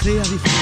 seas diferente.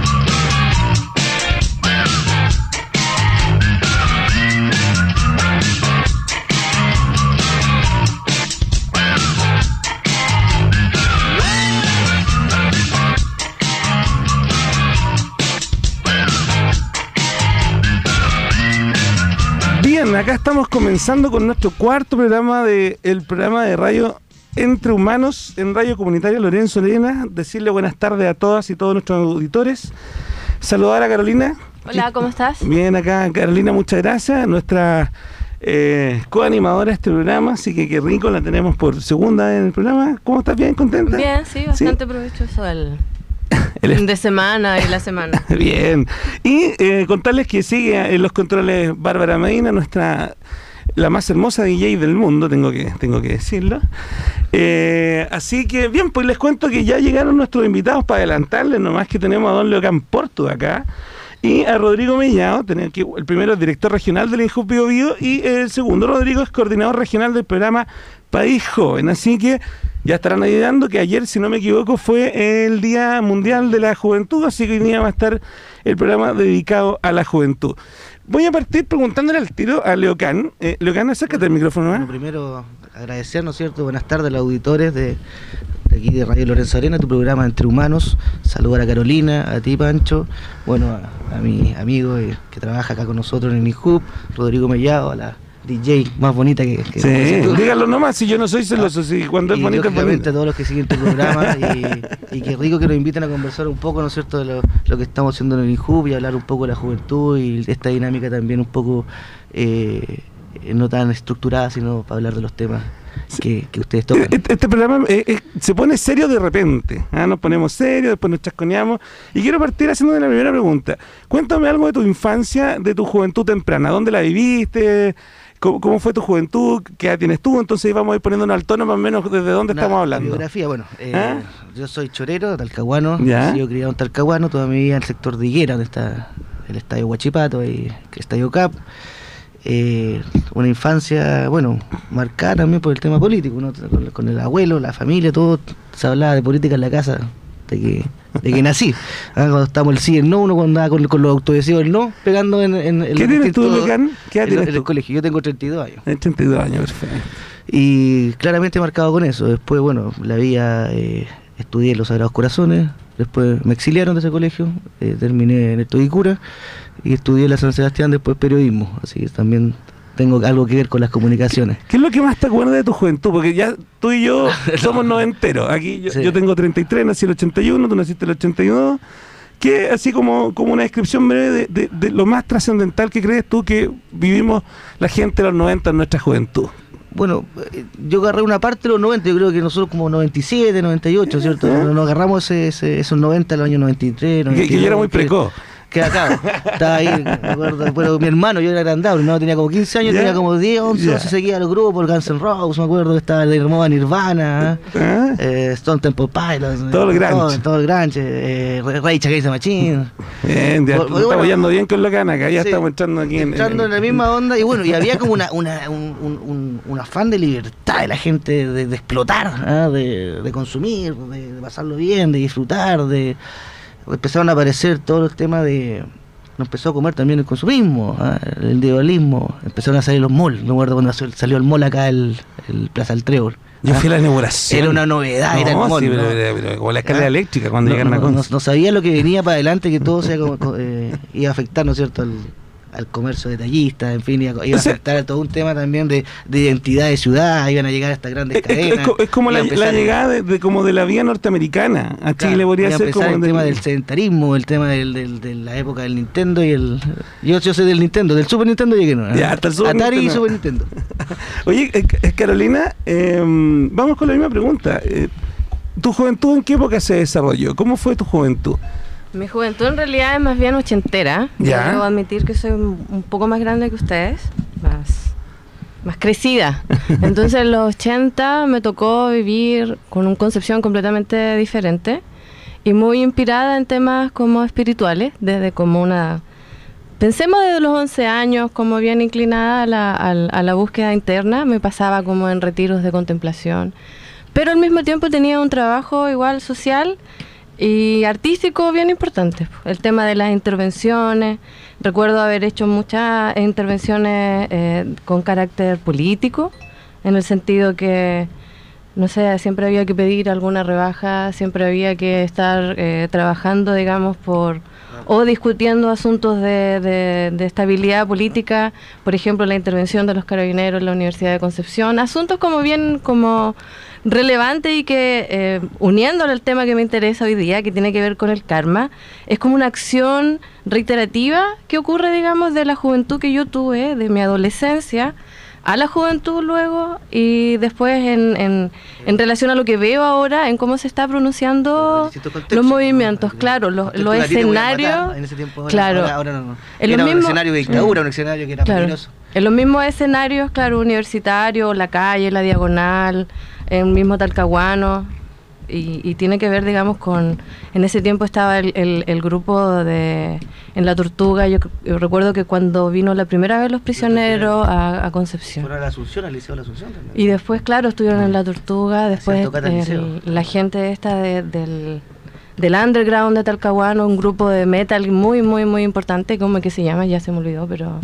Bien, acá estamos comenzando con nuestro cuarto programa el programa de radio Entre Humanos en Radio Comunitaria Lorenzo Arena. Decirle buenas tardes a todas y todos nuestros auditores. Saludar a Carolina. Hola, ¿cómo estás? Bien, acá Carolina, muchas gracias. Nuestra coanimadora de este programa, así que qué rico, la tenemos por segunda vez en el programa. ¿Cómo estás? ¿Bien? ¿Contenta? Bien, sí, bastante provechoso el fin de semana y la semana. Bien. Y contarles que sigue en los controles Bárbara Medina, la más hermosa DJ del mundo, tengo que decirlo. Así que, bien, pues les cuento que ya llegaron nuestros invitados para adelantarles, nomás que tenemos a don Leocán Porto acá y a Rodrigo Mellado. El primero es director regional del INJUB Bío Bío y el segundo, Rodrigo, es coordinador regional del programa País Joven. Así que ya estarán ayudando que ayer, si no me equivoco, fue el Día Mundial de la Juventud, así que hoy día va a estar el programa dedicado a la juventud. Voy a partir preguntándole al tiro a Leocán. Leocán, acércate al micrófono. Bueno, primero agradecer, ¿no es cierto? Buenas tardes a los auditores de aquí de Radio Lorenzo Arena, tu programa Entre Humanos. Saludar a Carolina, a ti, Pancho, bueno, a mi amigo que trabaja acá con nosotros en el INJUB, Rodrigo Mellado, a la DJ más bonita que sí, dígalo nomás, si yo no soy celoso, si cuando es bonito es bonito. A todos los que siguen tu programa y qué rico que nos inviten a conversar un poco, ¿no es cierto?, de lo que estamos haciendo en el INJUB y hablar un poco de la juventud y esta dinámica también un poco no tan estructurada, sino para hablar de los temas que ustedes tocan. Este programa se pone serio de repente, nos ponemos serios, después nos chasconeamos, y quiero partir haciendo la primera pregunta. Cuéntame algo de tu infancia, de tu juventud temprana. ¿Dónde la viviste? ¿Cómo fue tu juventud? ¿Qué edad tienes tú? Entonces vamos a ir poniéndonos al tono más o menos desde dónde estamos hablando. Biografía, bueno, yo soy chorero, talcahuano, he sido criado en Talcahuano, toda mi vida en el sector de Higuera, donde está el estadio Huachipato y el estadio CAP. Una infancia, bueno, marcada también por el tema político, ¿no? Con el abuelo, la familia, todo se hablaba de política en la casa de que nací. Cuando estábamos el sí y el no, uno cuando andaba con los autodesivos el no, pegando en ¿Qué tienes tú, Leocán? ¿Qué edad tienes tú? En el colegio, yo tengo 32 años. 32 años, perfecto. Y claramente marcado con eso. Después, bueno, la vida, estudié en los Sagrados Corazones, después me exiliaron de ese colegio, terminé en el Tobicura y estudié en la San Sebastián, después periodismo, así que también tengo algo que ver con las comunicaciones. ¿Qué es lo que más te acuerdas de tu juventud? Porque ya tú y yo somos noventeros. Aquí yo tengo 33, nací en el 81, tú naciste en el 82. ¿Qué, así como una descripción breve de lo más trascendental que crees tú que vivimos la gente de los 90 en nuestra juventud? Bueno, yo agarré una parte de los 90, yo creo que nosotros como 97, 98, ¿cierto? Nos agarramos esos 90, el año 93, 92. Que yo era muy precoz. Que acá, estaba ahí, me acuerdo, bueno, mi hermano, yo era agrandado, no tenía como 15 años, tenía como 10, 11, se seguía los grupos, el Guns N' Roses, me acuerdo que estaba de moda Nirvana, Stone Temple Pilots, todo el grunge, Rage Against the Machine. Bien, ya estamos yendo bien con Leocán acá, ya estamos entrando aquí en la misma onda, y bueno, y había como un afán de libertad de la gente, de explotar, de consumir, de pasarlo bien, de disfrutar, empezaron a aparecer todos los temas nos empezó a comer también el consumismo, el individualismo, empezaron a salir los malls. Me acuerdo cuando salió el mall acá, el Plaza del Trébol. Yo fui a la inauguración. Era una novedad, era el mall. Sí, pero como la escalera eléctrica cuando llegaron a Conce. No sabía lo que venía para adelante, que todo iba a afectar, ¿no es cierto?, al comercio detallista, en fin, iba a afectar a todo un tema también de identidad de ciudad, iban a llegar a estas grandes cadenas. Es como la llegada de la vía norteamericana a Chile, podría ser como el tema del sedentarismo, el tema de la época del Nintendo y yo sé del Nintendo, del Super Nintendo llegué, ¿no? Ya, hasta el Super Atari Nintendo. Y Super Nintendo. Oye, Carolina, vamos con la misma pregunta. ¿Tu juventud en qué época se desarrolló? ¿Cómo fue tu juventud? Mi juventud en realidad es más bien ochentera. ¿Ya? Debo admitir que soy un poco más grande que ustedes, más crecida. Entonces en los 80 me tocó vivir con una concepción completamente diferente y muy inspirada en temas como espirituales, desde como pensemos desde los 11 años, como bien inclinada a la búsqueda interna, me pasaba como en retiros de contemplación. Pero al mismo tiempo tenía un trabajo igual social y artístico bien importante. El tema de las intervenciones, recuerdo haber hecho muchas intervenciones con carácter político, en el sentido que, no sé, siempre había que pedir alguna rebaja, siempre había que estar trabajando, digamos, o discutiendo asuntos de estabilidad política, por ejemplo, la intervención de los carabineros en la Universidad de Concepción, asuntos como bien como relevante y que, uniéndolo al tema que me interesa hoy día, que tiene que ver con el karma, es como una acción reiterativa que ocurre, digamos, de la juventud que yo tuve, de mi adolescencia, a la juventud luego, y después en relación a lo que veo ahora, en cómo se está pronunciando los movimientos, claro, los escenarios, en ese tiempo, claro, ahora no. En era un escenario de dictadura, un escenario que era peligroso. En los mismos escenarios, claro, universitarios, la calle, la diagonal, en el mismo Talcahuano, y tiene que ver, digamos, con... En ese tiempo estaba el grupo en La Tortuga. Yo recuerdo que cuando vino la primera vez los prisioneros a Concepción. Fueron a la Asunción, al Liceo de la Asunción también. Y después, claro, estuvieron en La Tortuga. Después la gente esta del underground de Talcahuano, un grupo de metal muy, muy, muy importante. ¿Cómo es que se llama? Ya se me olvidó, pero...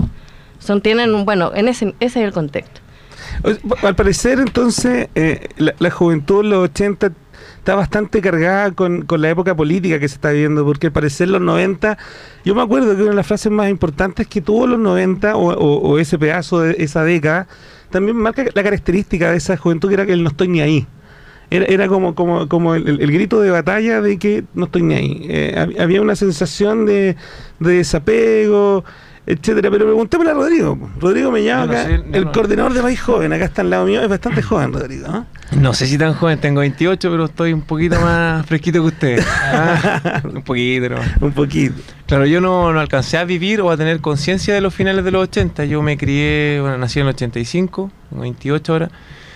ese es el contexto. Al parecer, entonces, la juventud en los 80 está bastante cargada con la época política que se está viviendo, porque al parecer los 90, yo me acuerdo que una de las frases más importantes que tuvo los 90 o ese pedazo de esa década, también marca la característica de esa juventud, que era que el no estoy ni ahí. Era como el grito de batalla de que no estoy ni ahí. Había una sensación de desapego, etcétera, pero preguntémosle a Rodrigo me llama acá, el coordinador de País Joven, acá está al lado mío, es bastante joven, Rodrigo, ¿no? No sé si tan joven, tengo 28, pero estoy un poquito más fresquito que usted. Un poquito, ¿no? Un poquito. Claro, yo no alcancé a vivir o a tener conciencia de los finales de los 80, yo me crié, nací en el 85, tengo 28 ahora,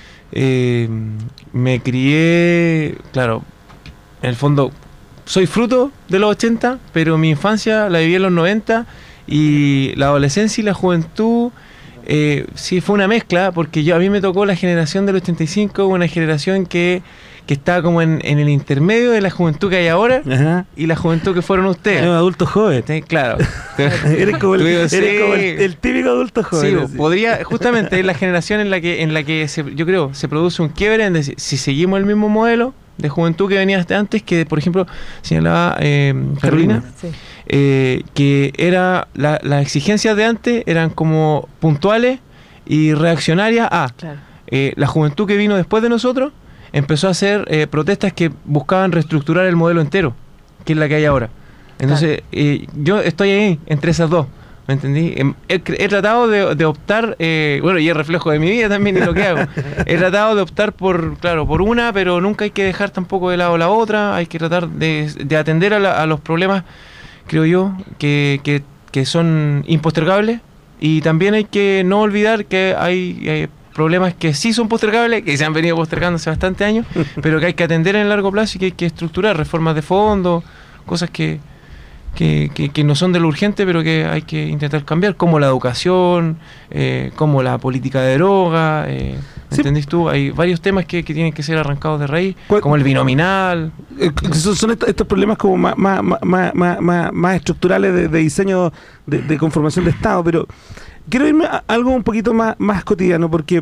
me crié, claro, en el fondo, soy fruto de los 80, pero mi infancia la viví en los 90, y la adolescencia y la juventud sí fue una mezcla, porque a mí me tocó la generación del 85, una generación que está como en el intermedio de la juventud que hay ahora. Ajá. Y la juventud que fueron ustedes. Eres un adulto joven. Sí, claro. eres como el típico adulto joven. Sí, podría, justamente es la generación en la que yo creo se produce un quiebre en decir, si seguimos el mismo modelo de juventud que venía hasta antes, que por ejemplo señalaba Carolina, sí. Que era las exigencias de antes eran como puntuales y reaccionarias a claro. La juventud que vino después de nosotros empezó a hacer protestas que buscaban reestructurar el modelo entero, que es la que hay ahora. Entonces claro. Yo estoy ahí entre esas dos, ¿me entendí? He tratado de optar, bueno, y es reflejo de mi vida también y lo que hago. He tratado de optar por una, pero nunca hay que dejar tampoco de lado la otra. Hay que tratar de atender a los problemas, creo yo, que son impostergables, y también hay que no olvidar que hay problemas que sí son postergables, que se han venido postergando hace bastantes años, pero que hay que atender en el largo plazo y que hay que estructurar reformas de fondo, cosas que no son de lo urgente, pero que hay que intentar cambiar, como la educación, como la política de droga, sí. ¿Entendís tú? Hay varios temas que tienen que ser arrancados de raíz, como el binominal. Son estos problemas como más estructurales de diseño, de conformación de Estado, pero quiero irme a algo un poquito más cotidiano, porque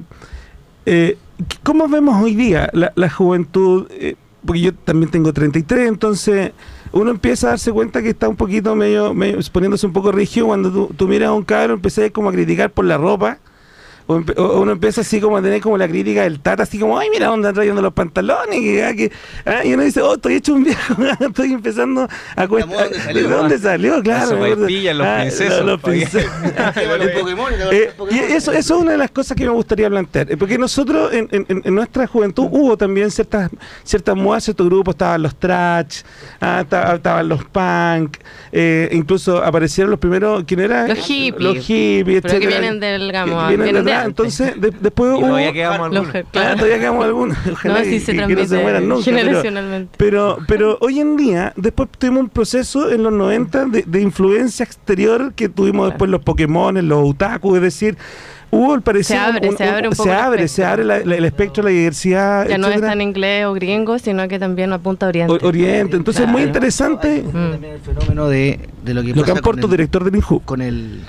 ¿cómo vemos hoy día la juventud? Porque yo también tengo 33, entonces uno empieza a darse cuenta que está un poquito medio poniéndose un poco rígido cuando tú miras a un cabro, empecé como a criticar por la ropa, o uno empieza así como a tener como la crítica del tata, así como, ay, mira dónde están trayendo los pantalones, y uno dice, oh, estoy hecho un viejo, estoy empezando a cuestionar, ¿de dónde salió? Claro, los princesos. Y eso es una de las cosas que me gustaría plantear, porque nosotros en nuestra juventud hubo también ciertas modas, ciertos grupos, estaban los trash, estaban los punk, incluso aparecieron los primeros, ¿quién era? Los hippies, pero que vienen del gamo, entonces después hubo... Todavía quedamos algunos. Todavía quedamos algunos. Ojalá que no se mueran nunca. Generacionalmente. Pero hoy en día, después tuvimos un proceso en los 90 de influencia exterior que tuvimos después los Pokémon, los otaku, es decir, hubo al parecer se abre el espectro de la diversidad. Ya no es tan inglés o gringo, sino que también apunta a Oriente. Entonces es muy interesante. También el fenómeno de lo que pasa con director del INJU. Con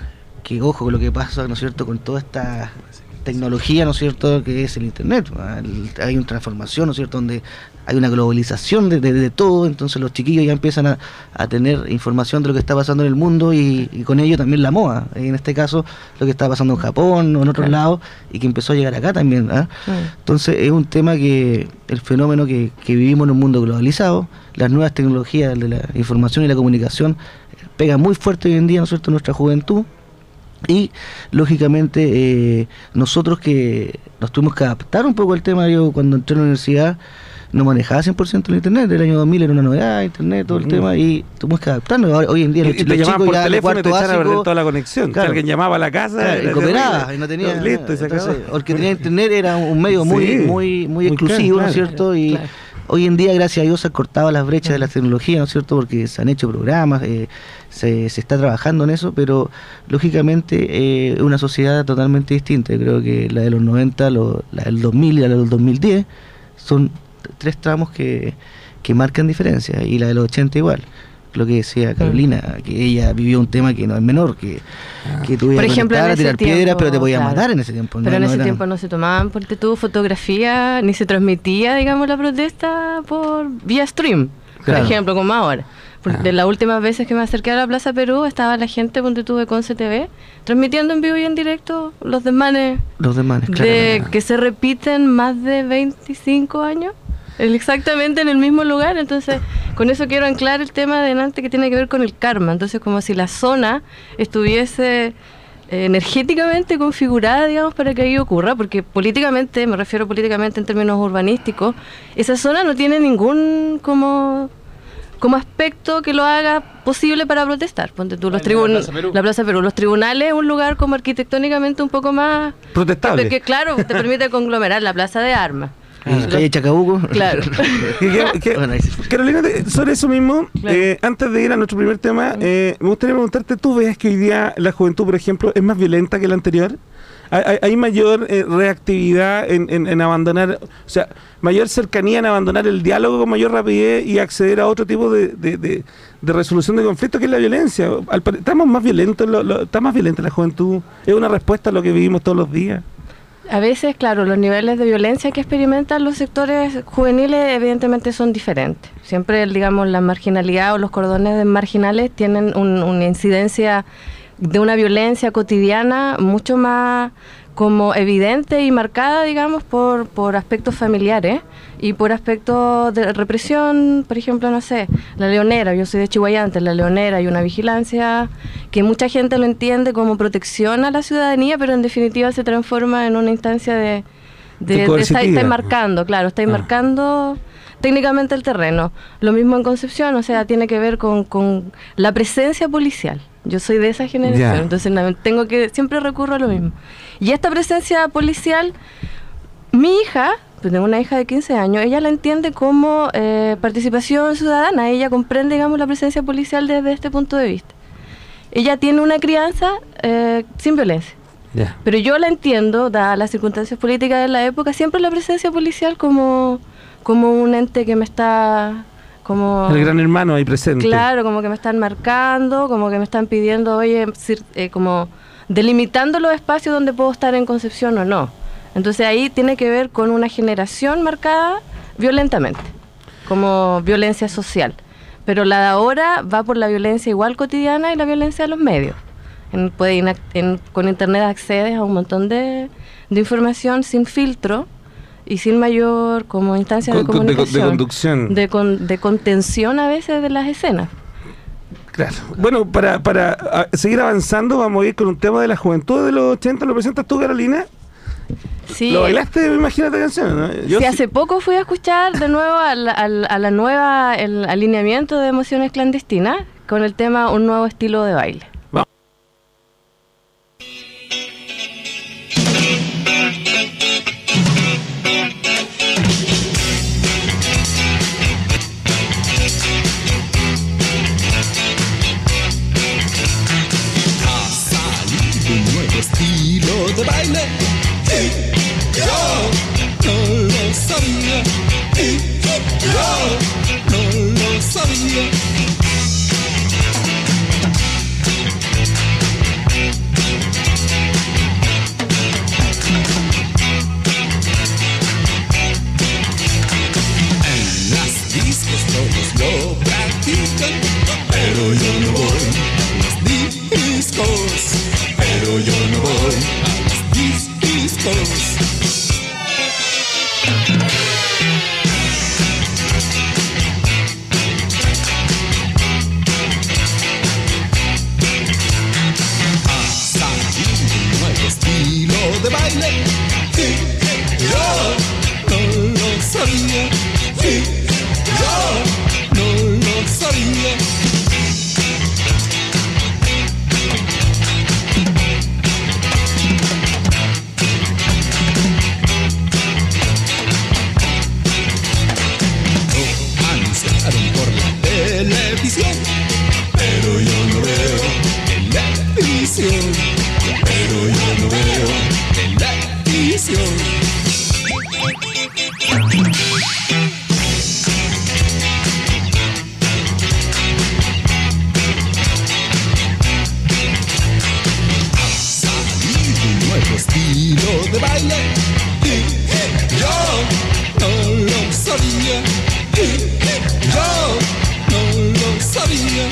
lo que pasa, ¿no es cierto?, con toda esta tecnología, ¿no es cierto?, que es el internet. Hay una transformación, ¿no es cierto?, donde hay una globalización de todo, entonces los chiquillos ya empiezan a tener información de lo que está pasando en el mundo y con ello también la moda, en este caso lo que está pasando en Japón o en otros lados y que empezó a llegar acá también. Entonces es un tema que el fenómeno que vivimos en un mundo globalizado, las nuevas tecnologías de la información y la comunicación pegan muy fuerte hoy en día, ¿no es cierto?, en nuestra juventud. Y lógicamente nosotros que nos tuvimos que adaptar un poco al tema. Yo cuando entré a la universidad no manejaba 100% el internet, el año 2000 era una novedad, internet, todo el tema, y tuvimos que adaptarnos. Hoy en día los chicos por ya teléfono y te echaban a perder toda la conexión. Claro. Alguien llamaba a la casa y cooperaba y no tenía listo, entonces, el que tenía internet era un medio muy exclusivo, ¿no es cierto? Y hoy en día, gracias a Dios, se han cortado las brechas de la tecnología, ¿no es cierto?, porque se han hecho programas, se está trabajando en eso, pero lógicamente es una sociedad totalmente distinta. Yo creo que la de los 90, la del 2000 y la del 2010 son 3 tramos que marcan diferencia, y la de los 80 igual. Lo que decía Carolina, que ella vivió un tema que no es menor, que tú ibas a tirar piedras, pero te podían matar en ese tiempo. Pero en ese tiempo no se tomaban, porque tuvo fotografía, ni se transmitía, digamos, la protesta por vía stream, por ejemplo, como ahora. De las últimas veces que me acerqué a la Plaza Perú, estaba la gente, ponte tú, de Conce TV, transmitiendo en vivo y en directo los desmanes que se repiten más de 25 años. Exactamente en el mismo lugar. Entonces con eso quiero anclar el tema de delante, que tiene que ver con el karma. Entonces, como si la zona estuviese energéticamente configurada, digamos, para que ahí ocurra, porque políticamente, me refiero políticamente en términos urbanísticos, esa zona no tiene ningún como aspecto que lo haga posible para protestar. Ponte tú la Plaza Perú, los tribunales, un lugar como arquitectónicamente un poco más protestable, porque claro, te permite conglomerar la Plaza de Armas. Calle Chacabuco. Claro. Carolina, sobre eso mismo, antes de ir a nuestro primer tema, me gustaría preguntarte, ¿tú ves que hoy día la juventud, por ejemplo, es más violenta que la anterior? ¿Hay mayor reactividad en abandonar, o sea, mayor cercanía en abandonar el diálogo con mayor rapidez y acceder a otro tipo de resolución de conflictos, que es la violencia? ¿Estamos más violentos? ¿Está más violenta la juventud? ¿Es una respuesta a lo que vivimos todos los días? A veces, claro, los niveles de violencia que experimentan los sectores juveniles evidentemente son diferentes. Siempre, digamos, la marginalidad o los cordones marginales tienen una incidencia de una violencia cotidiana mucho más como evidente y marcada, digamos, por aspectos familiares y por aspectos de represión. Por ejemplo, no sé, La Leonera, yo soy de Chihuayante, en La Leonera hay una vigilancia que mucha gente lo entiende como protección a la ciudadanía, pero en definitiva se transforma en una instancia de estáis marcando, claro, estáis marcando técnicamente el terreno. Lo mismo en Concepción, o sea, tiene que ver con la presencia policial. Yo soy de esa generación, entonces siempre recurro a lo mismo. Y esta presencia policial, mi hija, pues tengo una hija de 15 años, ella la entiende como participación ciudadana, ella comprende, digamos, la presencia policial desde este punto de vista. Ella tiene una crianza sin violencia. Pero yo la entiendo, dadas las circunstancias políticas de la época, siempre la presencia policial como un ente que me está... como el gran hermano ahí presente. Claro, como que me están marcando, como que me están pidiendo, oye, como delimitando los espacios donde puedo estar en Concepción o no. Entonces ahí tiene que ver con una generación marcada violentamente, como violencia social. Pero la de ahora va por la violencia igual cotidiana y la violencia de los medios. Con internet accedes a un montón de información sin filtro y sin mayor como instancia de comunicación, de conducción, de contención a veces de las escenas. Claro. Bueno, para seguir avanzando, vamos a ir con un tema de la juventud de los 80. ¿Lo presentas tú, Carolina? Sí. ¿Lo bailaste, me imagino, esta canción, no? Sí, hace poco fui a escuchar de nuevo el alineamiento de Emociones Clandestinas con el tema Un Nuevo Estilo de Baile. Vamos. Estilo estilo de baile. Y yo no lo sabía. Y yo no lo sabía. En las discos todos lo practican, pero yo no voy a los discos. Pero yo no voy a los discos. Estilo de baile, y yo no lo sabía, y yo no lo sabía. Lo anunciaron por la televisión, pero yo no veo televisión. Pero yo no veo televisión. Ha salido un nuevo estilo de baile y yo no lo sabía. Y yo no lo sabía.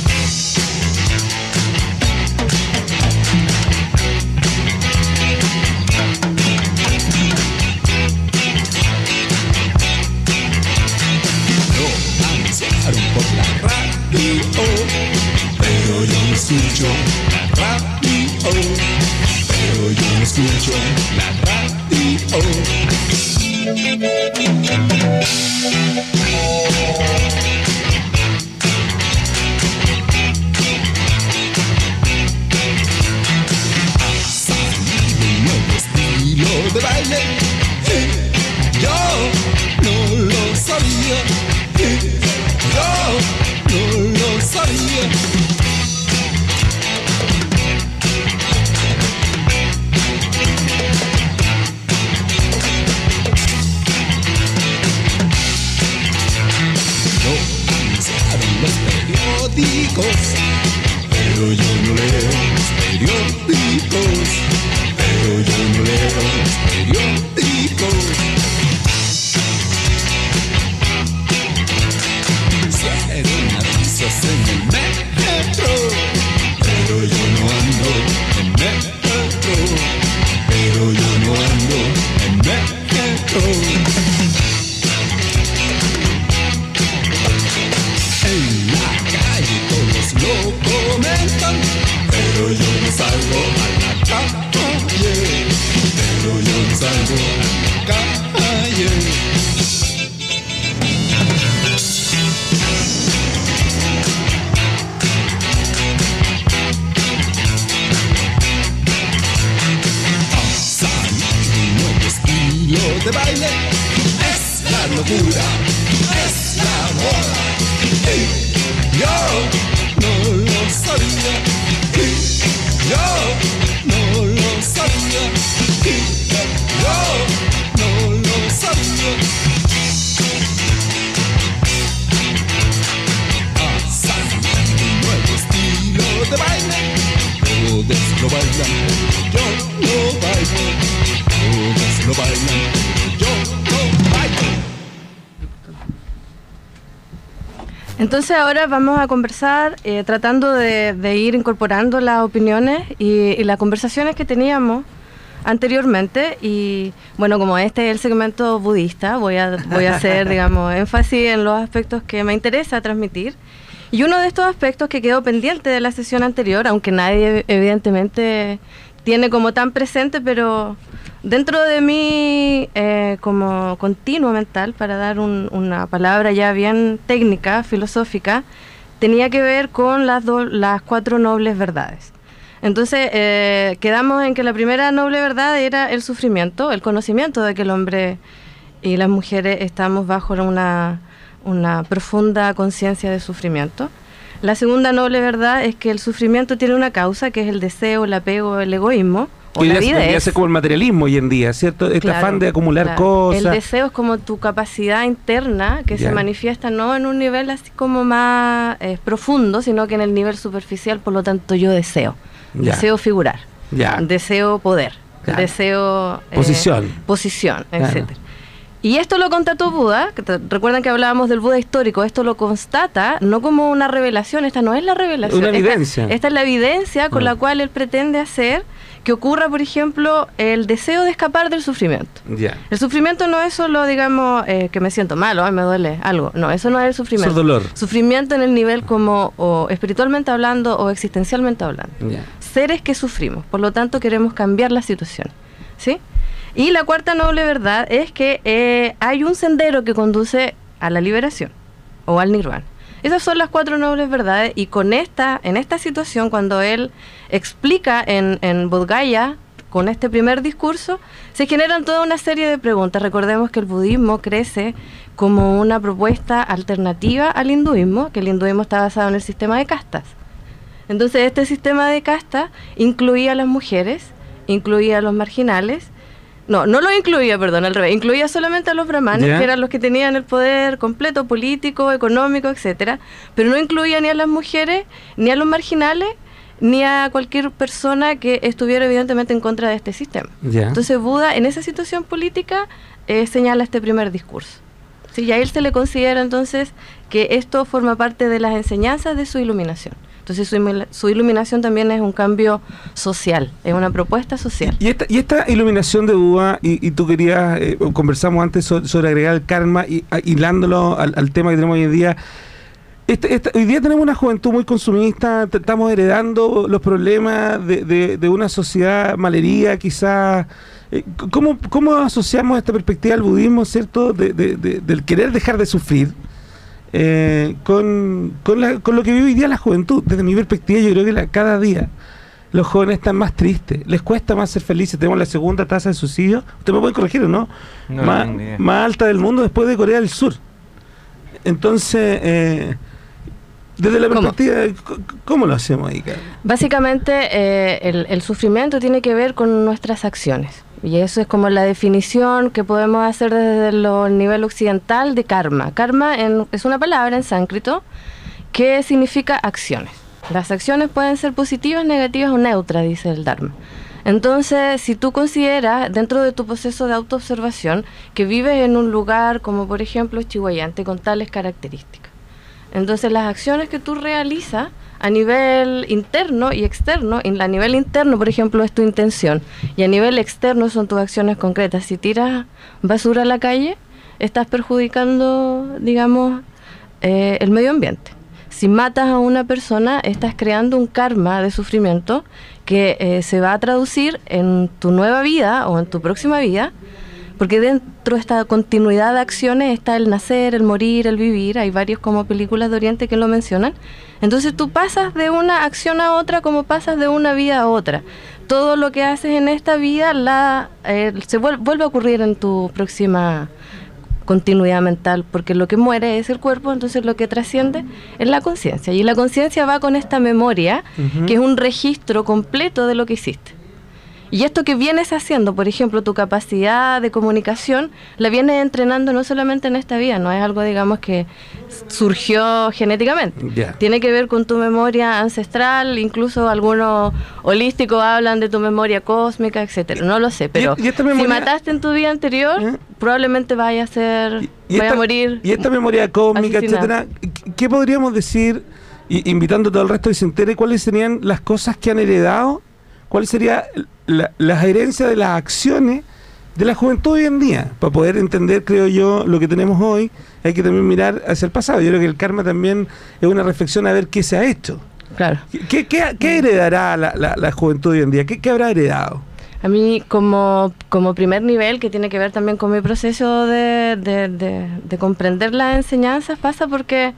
Por la radio, pero yo no escucho la radio, pero yo no escucho la radio. Ha salido un nuevo estilo de baile, y yo no lo sabía. Yo no lo sabía. Lo anunciaron los periódicos, pero yo no leo los periódicos. Pero yo no leo los periódicos. Avisos en el metro, pero yo no ando en metro, pero yo no ando en metro. En la calle todos lo comentan, pero yo no salgo a la calle, pero yo no salgo a la calle. De baile es la locura, es la moda, y yo no lo sabía, y yo no lo sabía, y yo no lo sabía. Ha salido un nuevo estilo de baile, todos lo bailan, yo lo bailo, todos lo bailan. Entonces ahora vamos a conversar tratando de ir incorporando las opiniones y las conversaciones que teníamos anteriormente. Y bueno, como este es el segmento budista, voy a hacer, digamos, énfasis en los aspectos que me interesa transmitir. Y uno de estos aspectos que quedó pendiente de la sesión anterior, aunque nadie evidentemente tiene como tan presente, pero dentro de mí como continuo mental, para dar una palabra ya bien técnica, filosófica, tenía que ver con las 4 nobles verdades. Entonces quedamos en que la primera noble verdad era el sufrimiento, el conocimiento de que el hombre y las mujeres estamos bajo una profunda conciencia de sufrimiento. La segunda noble verdad es que el sufrimiento tiene una causa, que es el deseo, el apego, el egoísmo, o la vida es como el materialismo hoy en día, ¿cierto? Este afán de acumular cosas. El deseo es como tu capacidad interna que se manifiesta no en un nivel así como más profundo, sino que en el nivel superficial. Por lo tanto, yo deseo figurar, deseo poder, deseo posición, etcétera. Y esto lo constató Buda, recuerdan que hablábamos del Buda histórico, esto lo constata no como una revelación, esta no es la revelación, una evidencia. Esta es la evidencia con la cual él pretende hacer que ocurra, por ejemplo, el deseo de escapar del sufrimiento. El sufrimiento no es solo, digamos, que me siento mal, me duele algo, no, eso no es el sufrimiento. Es dolor. Sufrimiento en el nivel como o espiritualmente hablando o existencialmente hablando. Seres que sufrimos, por lo tanto queremos cambiar la situación, ¿sí? Y la cuarta noble verdad es que hay un sendero que conduce a la liberación o al nirvana. Esas son las 4 nobles verdades, y en esta situación, cuando él explica en Bodh Gaya, con este primer discurso, se generan toda una serie de preguntas. Recordemos que el budismo crece como una propuesta alternativa al hinduismo, que el hinduismo está basado en el sistema de castas. Entonces este sistema de castas incluía a las mujeres, incluía a los marginales. No lo incluía, perdón, al revés. Incluía solamente a los brahmanes, que eran los que tenían el poder completo, político, económico, etcétera. Pero no incluía ni a las mujeres, ni a los marginales, ni a cualquier persona que estuviera evidentemente en contra de este sistema. Entonces Buda, en esa situación política, señala este primer discurso. Sí, y a él se le considera entonces que esto forma parte de las enseñanzas de su iluminación. Entonces su iluminación también es un cambio social, es una propuesta social. Y esta iluminación de Buda, y tú querías, conversamos antes sobre agregar el karma, y hilándolo al tema que tenemos hoy en día. Hoy día tenemos una juventud muy consumista, estamos heredando los problemas de una sociedad malería, quizás. ¿Cómo asociamos esta perspectiva al budismo, cierto, del querer dejar de sufrir? Con lo que vive hoy día la juventud. Desde mi perspectiva, yo creo que cada día los jóvenes están más tristes, les cuesta más ser felices. Tenemos la segunda tasa de suicidio, usted me puede corregir o no, más alta del mundo después de Corea del Sur. Entonces, desde la perspectiva, ¿cómo lo hacemos ahí, Carmen? Básicamente, el sufrimiento tiene que ver con nuestras acciones. Y eso es como la definición que podemos hacer desde el nivel occidental de karma. Karma es una palabra en sánscrito que significa acciones. Las acciones pueden ser positivas, negativas o neutras, dice el Dharma. Entonces, si tú consideras, dentro de tu proceso de autoobservación, que vives en un lugar como, por ejemplo, Chihuayante, con tales características, entonces las acciones que tú realizas a nivel interno y externo, a nivel interno, por ejemplo, es tu intención, y a nivel externo son tus acciones concretas. Si tiras basura a la calle, estás perjudicando, digamos, el medio ambiente. Si matas a una persona, estás creando un karma de sufrimiento que se va a traducir en tu nueva vida o en tu próxima vida, porque dentro de esta continuidad de acciones está el nacer, el morir, el vivir. Hay varios como películas de Oriente que lo mencionan. Entonces tú pasas de una acción a otra como pasas de una vida a otra. Todo lo que haces en esta vida se vuelve a ocurrir en tu próxima continuidad mental, porque lo que muere es el cuerpo, entonces lo que trasciende es la conciencia. Y la conciencia va con esta memoria, que es un registro completo de lo que hiciste. Y esto que vienes haciendo, por ejemplo, tu capacidad de comunicación, la vienes entrenando no solamente en esta vida, no es algo, digamos, que surgió genéticamente. Tiene que ver con tu memoria ancestral, incluso algunos holísticos hablan de tu memoria cósmica, etcétera. No lo sé, pero si mataste en tu vida anterior, probablemente vaya a morir. Y esta memoria cósmica, etcétera, ¿qué podríamos decir, invitando a todo el resto que se entere, cuáles serían las cosas que han heredado? ¿Cuál sería las herencias de las acciones de la juventud hoy en día? Para poder entender, creo yo, lo que tenemos hoy, hay que también mirar hacia el pasado. Yo creo que el karma también es una reflexión a ver qué se ha hecho. Claro. ¿Qué heredará la juventud hoy en día? ¿Qué habrá heredado? A mí, como primer nivel, que tiene que ver también con mi proceso de comprender las enseñanzas, pasa porque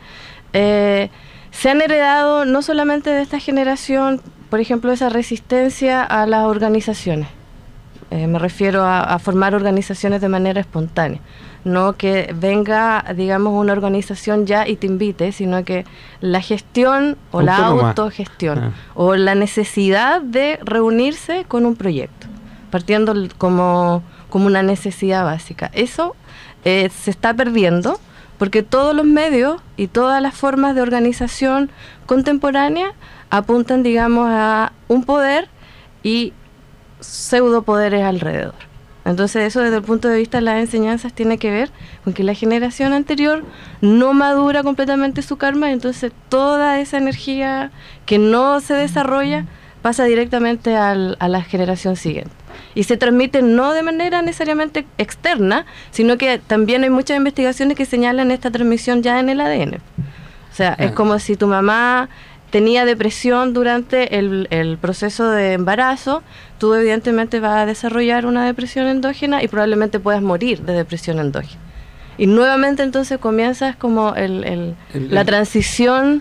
se han heredado no solamente de esta generación, por ejemplo, esa resistencia a las organizaciones. Me refiero a formar organizaciones de manera espontánea. no que venga, digamos, una organización ya y te invite, sino que la gestión o la autogestión o la necesidad de reunirse con un proyecto, partiendo como una necesidad básica. Eso se está perdiendo porque todos los medios y todas las formas de organización contemporánea apuntan, digamos, a un poder y pseudopoderes alrededor. Entonces eso desde el punto de vista de las enseñanzas tiene que ver con que la generación anterior no madura completamente su karma, y entonces toda esa energía que no se desarrolla pasa directamente a la generación siguiente. Y se transmite no de manera necesariamente externa, sino que también hay muchas investigaciones que señalan esta transmisión ya en el ADN. O sea, es como si tu mamá tenía depresión durante el proceso de embarazo, tú evidentemente vas a desarrollar una depresión endógena y probablemente puedas morir de depresión endógena. Y nuevamente entonces comienzas como la transición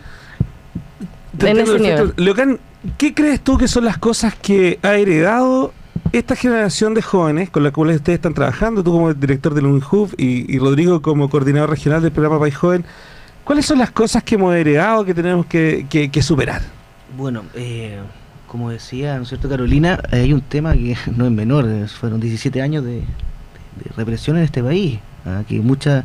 en ese nivel. Leocán, ¿qué crees tú que son las cosas que ha heredado esta generación de jóvenes con la cual ustedes están trabajando, tú como director del UNJUV y Rodrigo como coordinador regional del programa País Joven? ¿Cuáles son las cosas que hemos heredado que tenemos que superar? Bueno, como decía, ¿no es cierto, Carolina? Hay un tema que no es menor, fueron 17 años de represión en este país, que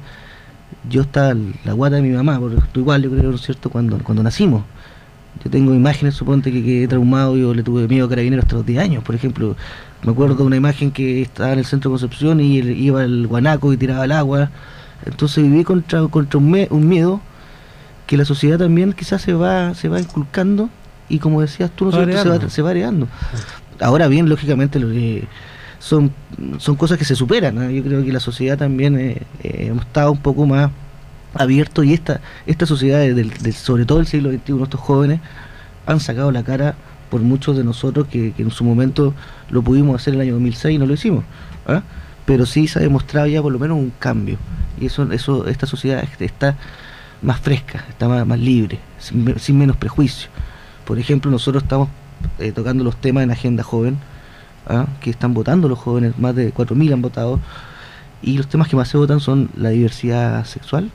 yo estaba la guata de mi mamá, porque tú igual, yo creo, ¿no es cierto?, cuando nacimos. Yo tengo imágenes, suponte que quedé traumado, yo le tuve miedo a Carabineros hasta los 10 años, por ejemplo. Me acuerdo de una imagen que estaba en el centro de Concepción y iba el guanaco y tiraba el agua. Entonces viví contra un miedo que la sociedad también quizás se va inculcando, y como decías tú, ¿no es cierto?, se va heredando. Ahora bien, lógicamente son cosas que se superan, ¿no? Yo creo que la sociedad también hemos estado un poco más abiertos, y esta sociedad sobre todo del siglo XXI, estos jóvenes han sacado la cara por muchos de nosotros que en su momento lo pudimos hacer en el año 2006 y no lo hicimos, ¿ah? Pero sí se ha demostrado ya por lo menos un cambio, y eso esta sociedad está más fresca, está más libre, sin menos prejuicio. Por ejemplo, nosotros estamos tocando los temas en Agenda Joven, que están votando los jóvenes, más de 4.000 han votado, y los temas que más se votan son la diversidad sexual,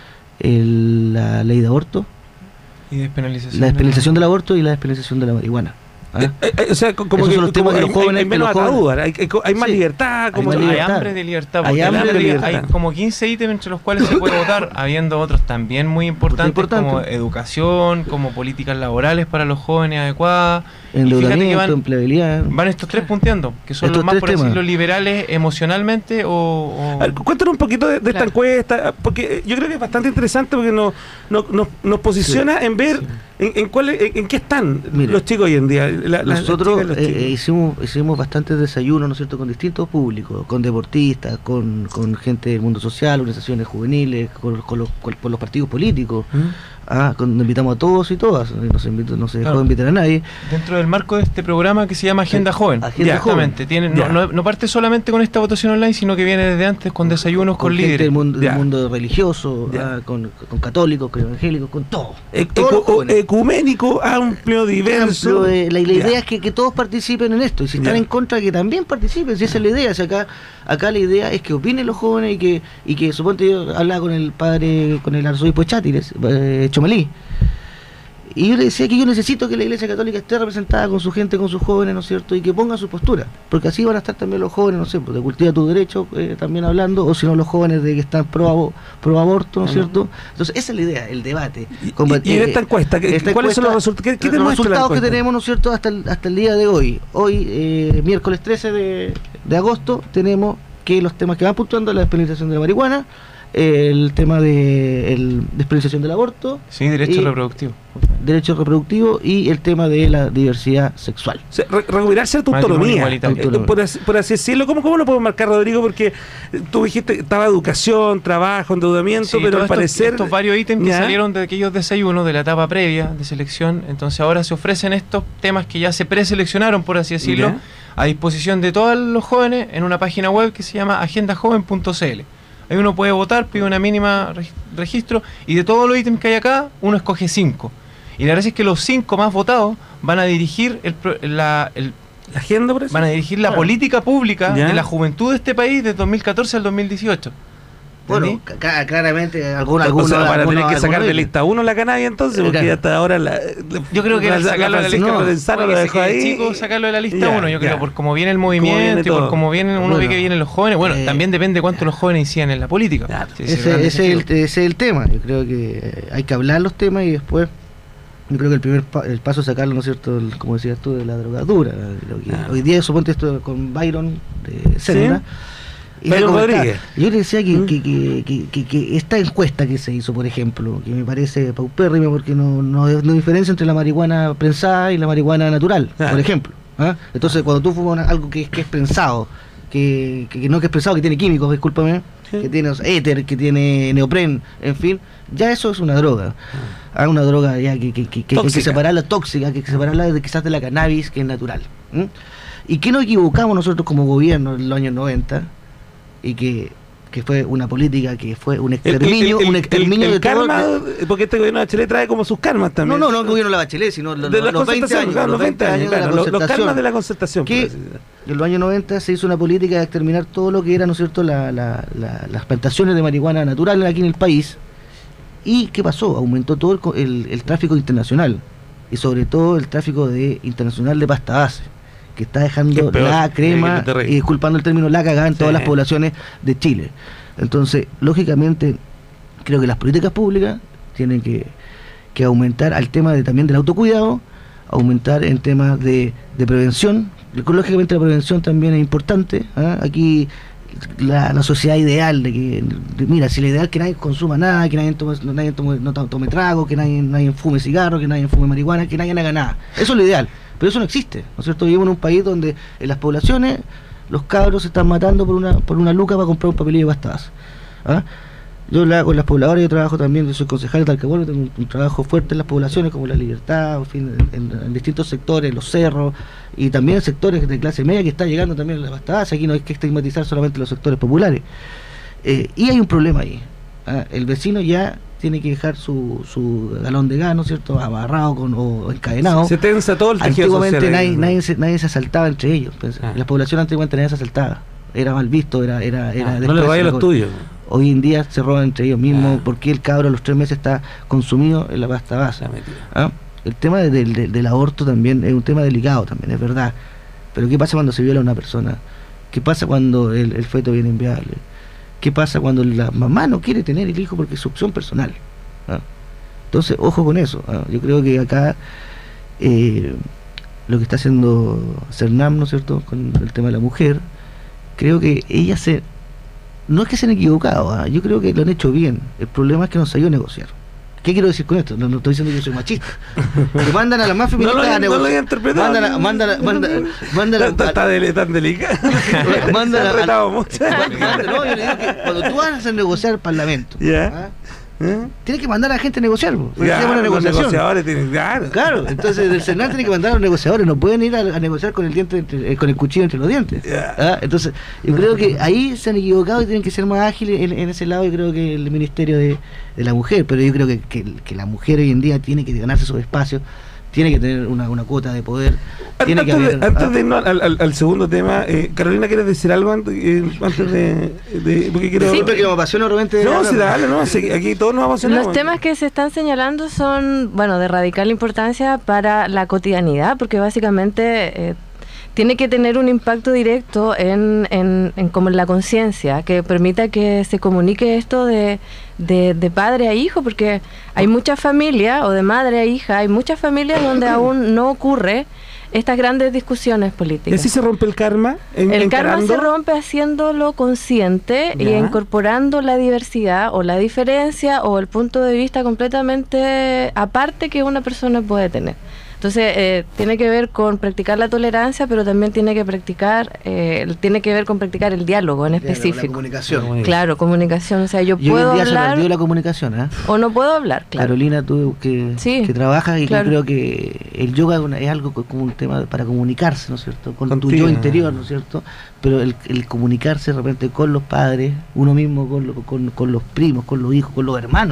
la ley de aborto, y la despenalización del aborto y la despenalización de la marihuana. O sea, como que los temas de los jóvenes, hay menos ataduras, hay más libertad, hay hambre de libertad, porque hay como 15 ítems entre los cuales se puede votar, habiendo otros también muy importantes, como educación, como políticas laborales para los jóvenes adecuadas, endeudamiento, empleabilidad. Van estos tres punteando, que son los más, por decirlo, liberales emocionalmente o... Cuéntanos un poquito de esta encuesta, porque yo creo que es bastante interesante, porque nos posiciona en ver en qué están los chicos hoy en día. Nosotros hicimos bastantes desayunos, ¿no es cierto?, con distintos públicos, con deportistas, con gente del mundo social, organizaciones juveniles, con los partidos políticos. Cuando invitamos a todos y todas, no se dejó de invitar a nadie. Dentro del marco de este programa que se llama Agenda Joven. Exactamente. No parte solamente con esta votación online, sino que viene desde antes con desayunos, con líderes. Del mundo religioso, con católicos, con evangélicos, con todo. Ecuménico, amplio, diverso. La idea es que todos participen en esto, y si están en contra, que también participen, si esa es la idea. Si acá la idea es que opinen los jóvenes y que suponte, yo hablaba con el arzobispo de Chátiles, Chomalí, y yo le decía que yo necesito que la Iglesia Católica esté representada con su gente, con sus jóvenes, ¿no es cierto?, y que pongan su postura, porque así van a estar también los jóvenes, no sé, de Cultiva tu Derecho, también hablando, o si no los jóvenes de que están pro aborto, ¿no es cierto? Entonces esa es la idea, el debate. Y en esta encuesta, ¿cuáles son los resultados? ¿Qué los resultados que tenemos, ¿no es cierto?, hasta el día de hoy? Hoy, miércoles 13 de agosto, tenemos que los temas que van puntuando: la despenalización de la marihuana, el tema de despenalización del aborto, derecho reproductivo, y el tema de la diversidad sexual. O sea, recuperar cierta autonomía, por así decirlo. ¿Cómo lo podemos marcar, Rodrigo? Porque tú dijiste, estaba educación, trabajo, endeudamiento, pero al parecer... Estos varios ítems que salieron de aquellos desayunos de la etapa previa de selección, entonces ahora se ofrecen estos temas que ya se preseleccionaron, por así decirlo, a disposición de todos los jóvenes en una página web que se llama agendajoven.cl. Ahí uno puede votar, pide una mínima registro, y de todos los ítems que hay acá, uno escoge 5. Y la verdad es que los 5 más votados van a dirigir la agenda, por eso. Van a dirigir la política pública de la juventud de este país desde 2014 al 2018. Bueno, claramente algunos para tener que sacar de lista 1 la cannabis entonces, porque hasta ahora yo creo que sacarlo de la lista Lorenzano lo dejó ahí. Chico, sacarlo de la lista 1, yo creo, por cómo viene el movimiento y por cómo viene uno ve que vienen los jóvenes. Bueno, también depende de cuánto los jóvenes inciden en la política. Claro, ese es el tema. Yo creo que hay que hablar los temas y después yo creo que el paso es sacarlo, ¿no es cierto?, como decías tú, de la drogadura. Hoy día, suponte esto con Byron de Célula. Yo le decía que esta encuesta que se hizo, por ejemplo, que me parece paupérrima porque no diferencia entre la marihuana prensada y la marihuana natural, por ejemplo. Entonces, cuando tú fumas algo que es prensado, que no que es prensado, que tiene químicos, discúlpame, que tiene éter, que tiene neopren, en fin, ya eso es una droga. Una droga ya que hay que separarla tóxica, que hay que separarla quizás de la cannabis, que es natural. ¿Y qué nos equivocamos nosotros como gobierno en los años 90? Y que fue una política que fue un exterminio, de karma, todo. Porque este gobierno de Bachelet trae como sus karmas también. No el gobierno de la Bachelet, sino los 20 años. Los 20 años, claro, los karmas de la concertación. Que en los años 90 se hizo una política de exterminar todo lo que era, ¿no es cierto?, las plantaciones de marihuana natural aquí en el país. ¿Y qué pasó? Aumentó todo el tráfico internacional. Y sobre todo el tráfico internacional de pasta base, que está dejando la crema, y disculpando el término, la cagada en todas las poblaciones de Chile. Entonces, lógicamente, creo que las políticas públicas tienen que aumentar al tema también del autocuidado, aumentar en temas de prevención. Lógicamente la prevención también es importante. Aquí la sociedad ideal mira, si la ideal es que nadie consuma nada, que nadie tome trago, que nadie fume cigarro, que nadie fume marihuana, que nadie haga nada. Eso es lo ideal. Pero eso no existe, ¿no es cierto? Vivimos en un país donde en las poblaciones los cabros se están matando por una luca para comprar un papelillo de pastas. Yo con las pobladoras, yo trabajo también, yo soy concejal de Talcahuano, tengo un trabajo fuerte en las poblaciones como La Libertad, en fin, en distintos sectores, los cerros, y también en sectores de clase media que está llegando también a la pastas. Aquí no hay que estigmatizar solamente los sectores populares. Y hay un problema ahí. El vecino ya tiene que dejar su galón de gas, ¿no es cierto?, amarrado o encadenado. Se tensa todo el tejido social. Antiguamente nadie se asaltaba entre ellos. La población antiguamente nadie se asaltaba. Era mal visto, era no le vaya a los tuyos. Hoy en día se roban entre ellos mismos porque el cabro a los 3 meses está consumido en la pasta base. El tema del aborto también es un tema delicado, también es verdad. Pero ¿qué pasa cuando se viola a una persona? ¿Qué pasa cuando el feto viene inviable? ¿Qué pasa cuando la mamá no quiere tener el hijo porque es su opción personal? Entonces, ojo con eso. Yo creo que acá lo que está haciendo Cernam, ¿no es cierto?, con el tema de la mujer, creo que ellas no es que se han equivocado, yo creo que lo han hecho bien. El problema es que no se ha ido a negociar. ¿Qué quiero decir con esto? No estoy diciendo que yo soy machista. Que mandan a las más feministas a negociar. No lo he interpretado. Está tan delicado. No, yo le digo que cuando tú vas a negociar el Parlamento, tienes que mandar a la gente a negociar. Los negociadores tienen, claro, entonces el Senado tiene que mandar a los negociadores, no pueden ir a negociar con el cuchillo entre los dientes. Entonces, yo creo que ahí se han equivocado y tienen que ser más ágiles en ese lado. Yo creo que el Ministerio de la Mujer, pero yo creo que la mujer hoy en día tiene que ganarse sus espacios, tiene que tener una cuota de poder. Antes de irnos al segundo tema, Carolina, ¿quieres decir algo antes de porque quiero... Sí, porque me apasiona realmente. Aquí todos nos apasionamos. Los temas que se están señalando son, de radical importancia para la cotidianidad, porque básicamente tiene que tener un impacto directo en como en la conciencia, que permita que se comunique esto de padre a hijo, porque hay muchas familias, o de madre a hija, hay muchas familias donde aún no ocurre estas grandes discusiones políticas. ¿Y así se rompe el karma? El karma se rompe haciéndolo consciente y incorporando la diversidad o la diferencia o el punto de vista completamente aparte que una persona puede tener. Entonces, tiene que ver con practicar la tolerancia, pero también tiene que ver con practicar el diálogo en específico. La comunicación. Claro, comunicación. O sea, yo puedo hoy en día hablar. Se perdió la comunicación, o no puedo hablar, claro. Carolina, tú que trabajas y que creo que el yoga es algo como un tema para comunicarse, ¿no es cierto? Con tu yo interior, ¿no es cierto? Pero el comunicarse de repente con los padres, uno mismo, con los primos, con los hijos, con los hermanos.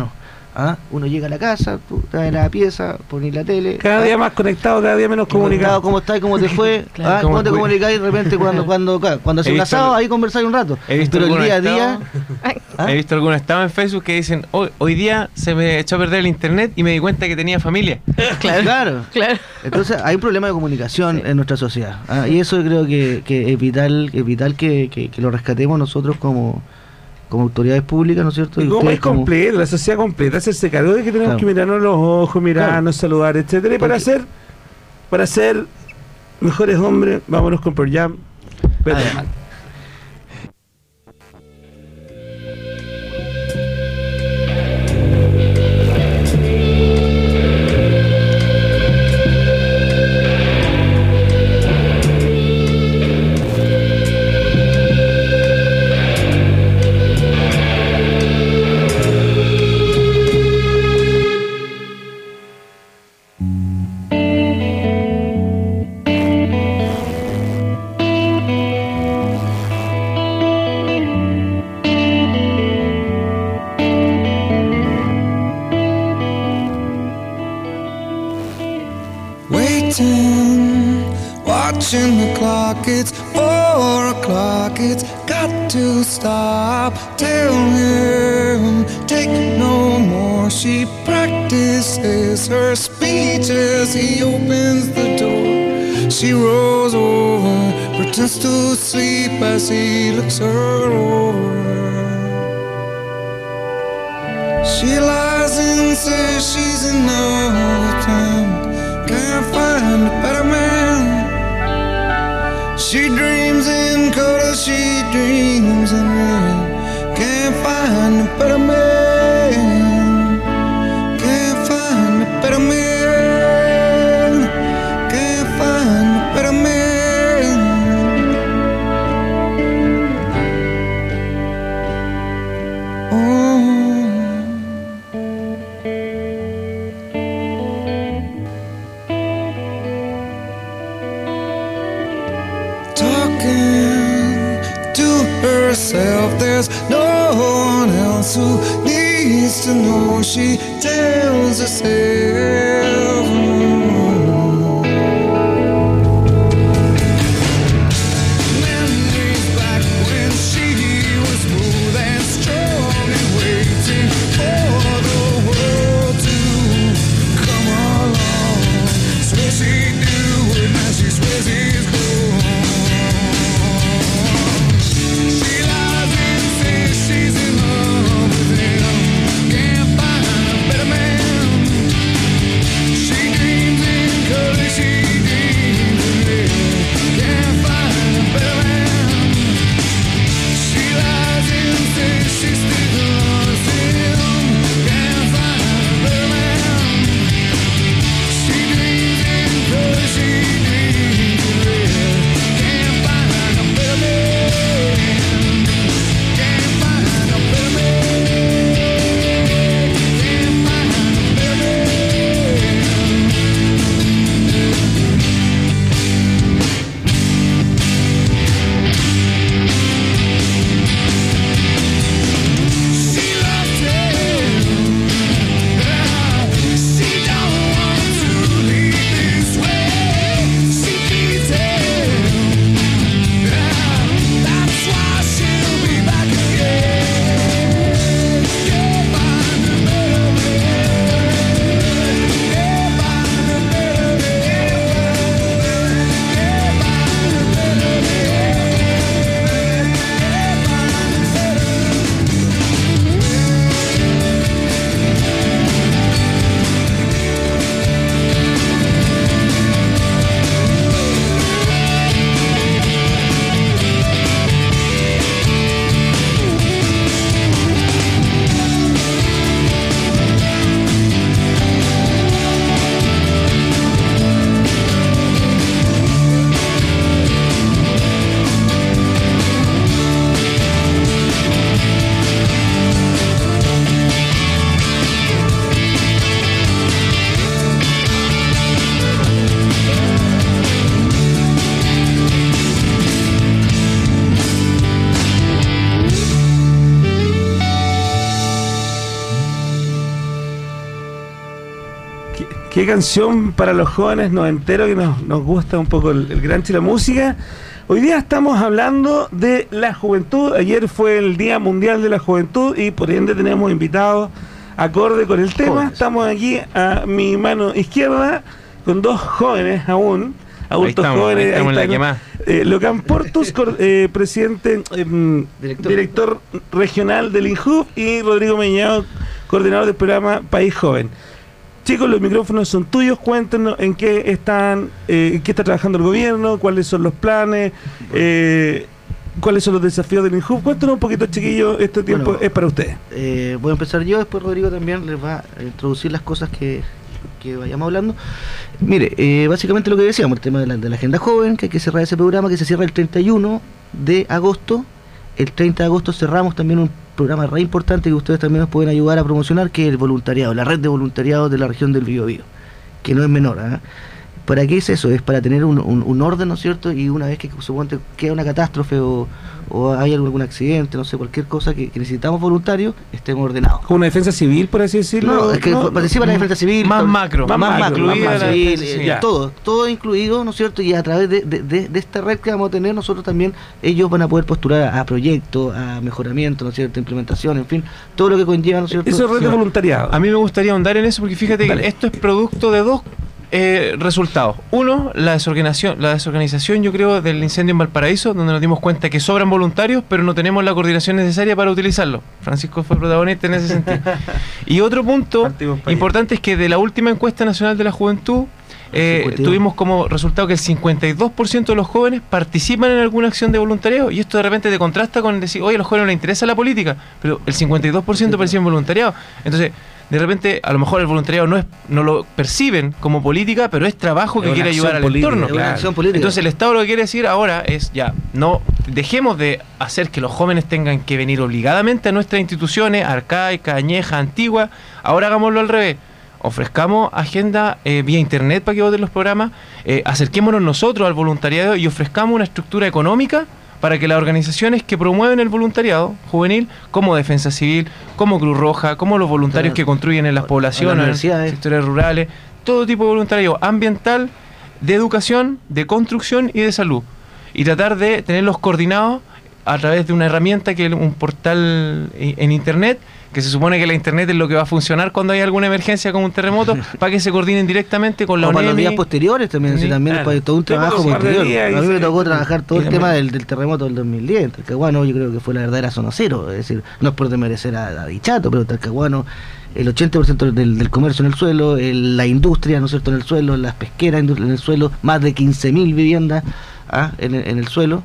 Uno llega a la casa, tú estás en la pieza, pones la tele. Cada día más conectado, cada día menos comunicado. ¿Cómo estás? ¿Cómo te fue? Claro. ¿Cómo te comunicáis de repente cuando haces un asado? Ahí conversáis un rato. Pero el día a día... He visto algunos estados en Facebook que dicen, hoy día se me echó a perder el internet y me di cuenta que tenía familia. Claro. Entonces hay un problema de comunicación en nuestra sociedad. Y eso creo que es vital que lo rescatemos nosotros como autoridades públicas, ¿no es cierto? Y como es completo, la sociedad completa, hacerse cargo de que tenemos que mirarnos los ojos, mirarnos, saludar, etcétera. Y para ser mejores hombres, vámonos con Pearl Jam. Watching the clock, it's 4 o'clock, it's got to stop. Tell him, take no more. She practices her speech as he opens the door. She rolls over, pretends to sleep as he looks her over. She lies and says she's in love with him, can't find a better man. She dreams in color, she dreams in rain. Can't find a better man. Can't find a better man. Can't find a better man. Oh. Herself, there's no one else who needs to know. She tells herself. Memories back when she was smooth and strong and waiting for the world to come along. Swear she'd do it, now she swears he's gone. She's in love with him, can't find a better man. She Qué canción para los jóvenes noventeros que nos gusta un poco el grunge y la música. Hoy día estamos hablando de la juventud. Ayer fue el Día Mundial de la Juventud y por ende tenemos invitados acorde con el tema. Jóvenes. Estamos aquí a mi mano izquierda con dos jóvenes aún. Adultos jóvenes. Ahí estamos en la que más. Locan Portus, presidente, director regional del INJUV, y Rodrigo Meñado, coordinador del programa País Joven. Chicos, los micrófonos son tuyos. Cuéntenos en qué está trabajando el gobierno, cuáles son los planes, cuáles son los desafíos del INJUV. Cuéntenos un poquito, chiquillos, este tiempo es para ustedes. Voy a empezar yo, después Rodrigo también les va a introducir las cosas que vayamos hablando. Mire, básicamente lo que decíamos, el tema de la agenda joven, que hay que cerrar ese programa, que se cierra el 31 de agosto. El 30 de agosto cerramos también un programa re importante que ustedes también nos pueden ayudar a promocionar, que es el voluntariado, la red de voluntariado de la región del Biobío, que no es menor, ¿eh? ¿Para qué es eso? Es para tener un orden, ¿no es cierto? Y una vez que suponte queda una catástrofe o hay algún accidente, no sé, cualquier cosa que necesitamos voluntarios, estemos ordenados. ¿Como una defensa civil, por así decirlo? No, es que participa en la defensa civil. Más macro. Más civil, civil, todo incluido, ¿no es cierto? Y a través de esta red que vamos a tener nosotros también, ellos van a poder postular a proyectos, a mejoramiento, ¿no es cierto? Implementación, en fin, todo lo que conlleva, ¿no es cierto? Eso es red de voluntariado. A mí me gustaría ahondar en eso porque fíjate que esto es producto de dos resultados. Uno, la desorganización, yo creo, del incendio en Valparaíso, donde nos dimos cuenta que sobran voluntarios, pero no tenemos la coordinación necesaria para utilizarlo. Francisco fue protagonista en ese sentido. Y otro punto importante es que de la última encuesta nacional de la juventud, tuvimos como resultado que el 52% de los jóvenes participan en alguna acción de voluntariado, y esto de repente te contrasta con decir, oye, a los jóvenes no les interesa la política, pero el 52% participa en voluntariado. Entonces, de repente, a lo mejor el voluntariado no lo perciben como política, pero es trabajo que quiere ayudar al entorno. Entonces el Estado lo que quiere decir ahora es, ya, no dejemos de hacer que los jóvenes tengan que venir obligadamente a nuestras instituciones, arcaicas, añejas, antiguas, ahora hagámoslo al revés. Ofrezcamos agenda vía internet para que voten los programas, acerquémonos nosotros al voluntariado y ofrezcamos una estructura económica para que las organizaciones que promueven el voluntariado juvenil, como Defensa Civil, como Cruz Roja, como los voluntarios que construyen en las poblaciones, en sectores rurales, todo tipo de voluntariado ambiental, de educación, de construcción y de salud. Y tratar de tenerlos coordinados a través de una herramienta que es un portal en internet, que se supone que la internet es lo que va a funcionar cuando hay alguna emergencia como un terremoto, para que se coordinen directamente con la ONEMI. Para los días posteriores también, también para todo un trabajo posterior. A mí me tocó trabajar todo el tema del terremoto del 2010. Talcahuano yo creo que fue la verdadera zona cero, es decir, no es por desmerecer a Dichato, pero Talcahuano, el 80% del comercio en el suelo, la industria, ¿no es cierto?, en el suelo, las pesqueras en el suelo, más de 15.000 viviendas en el suelo.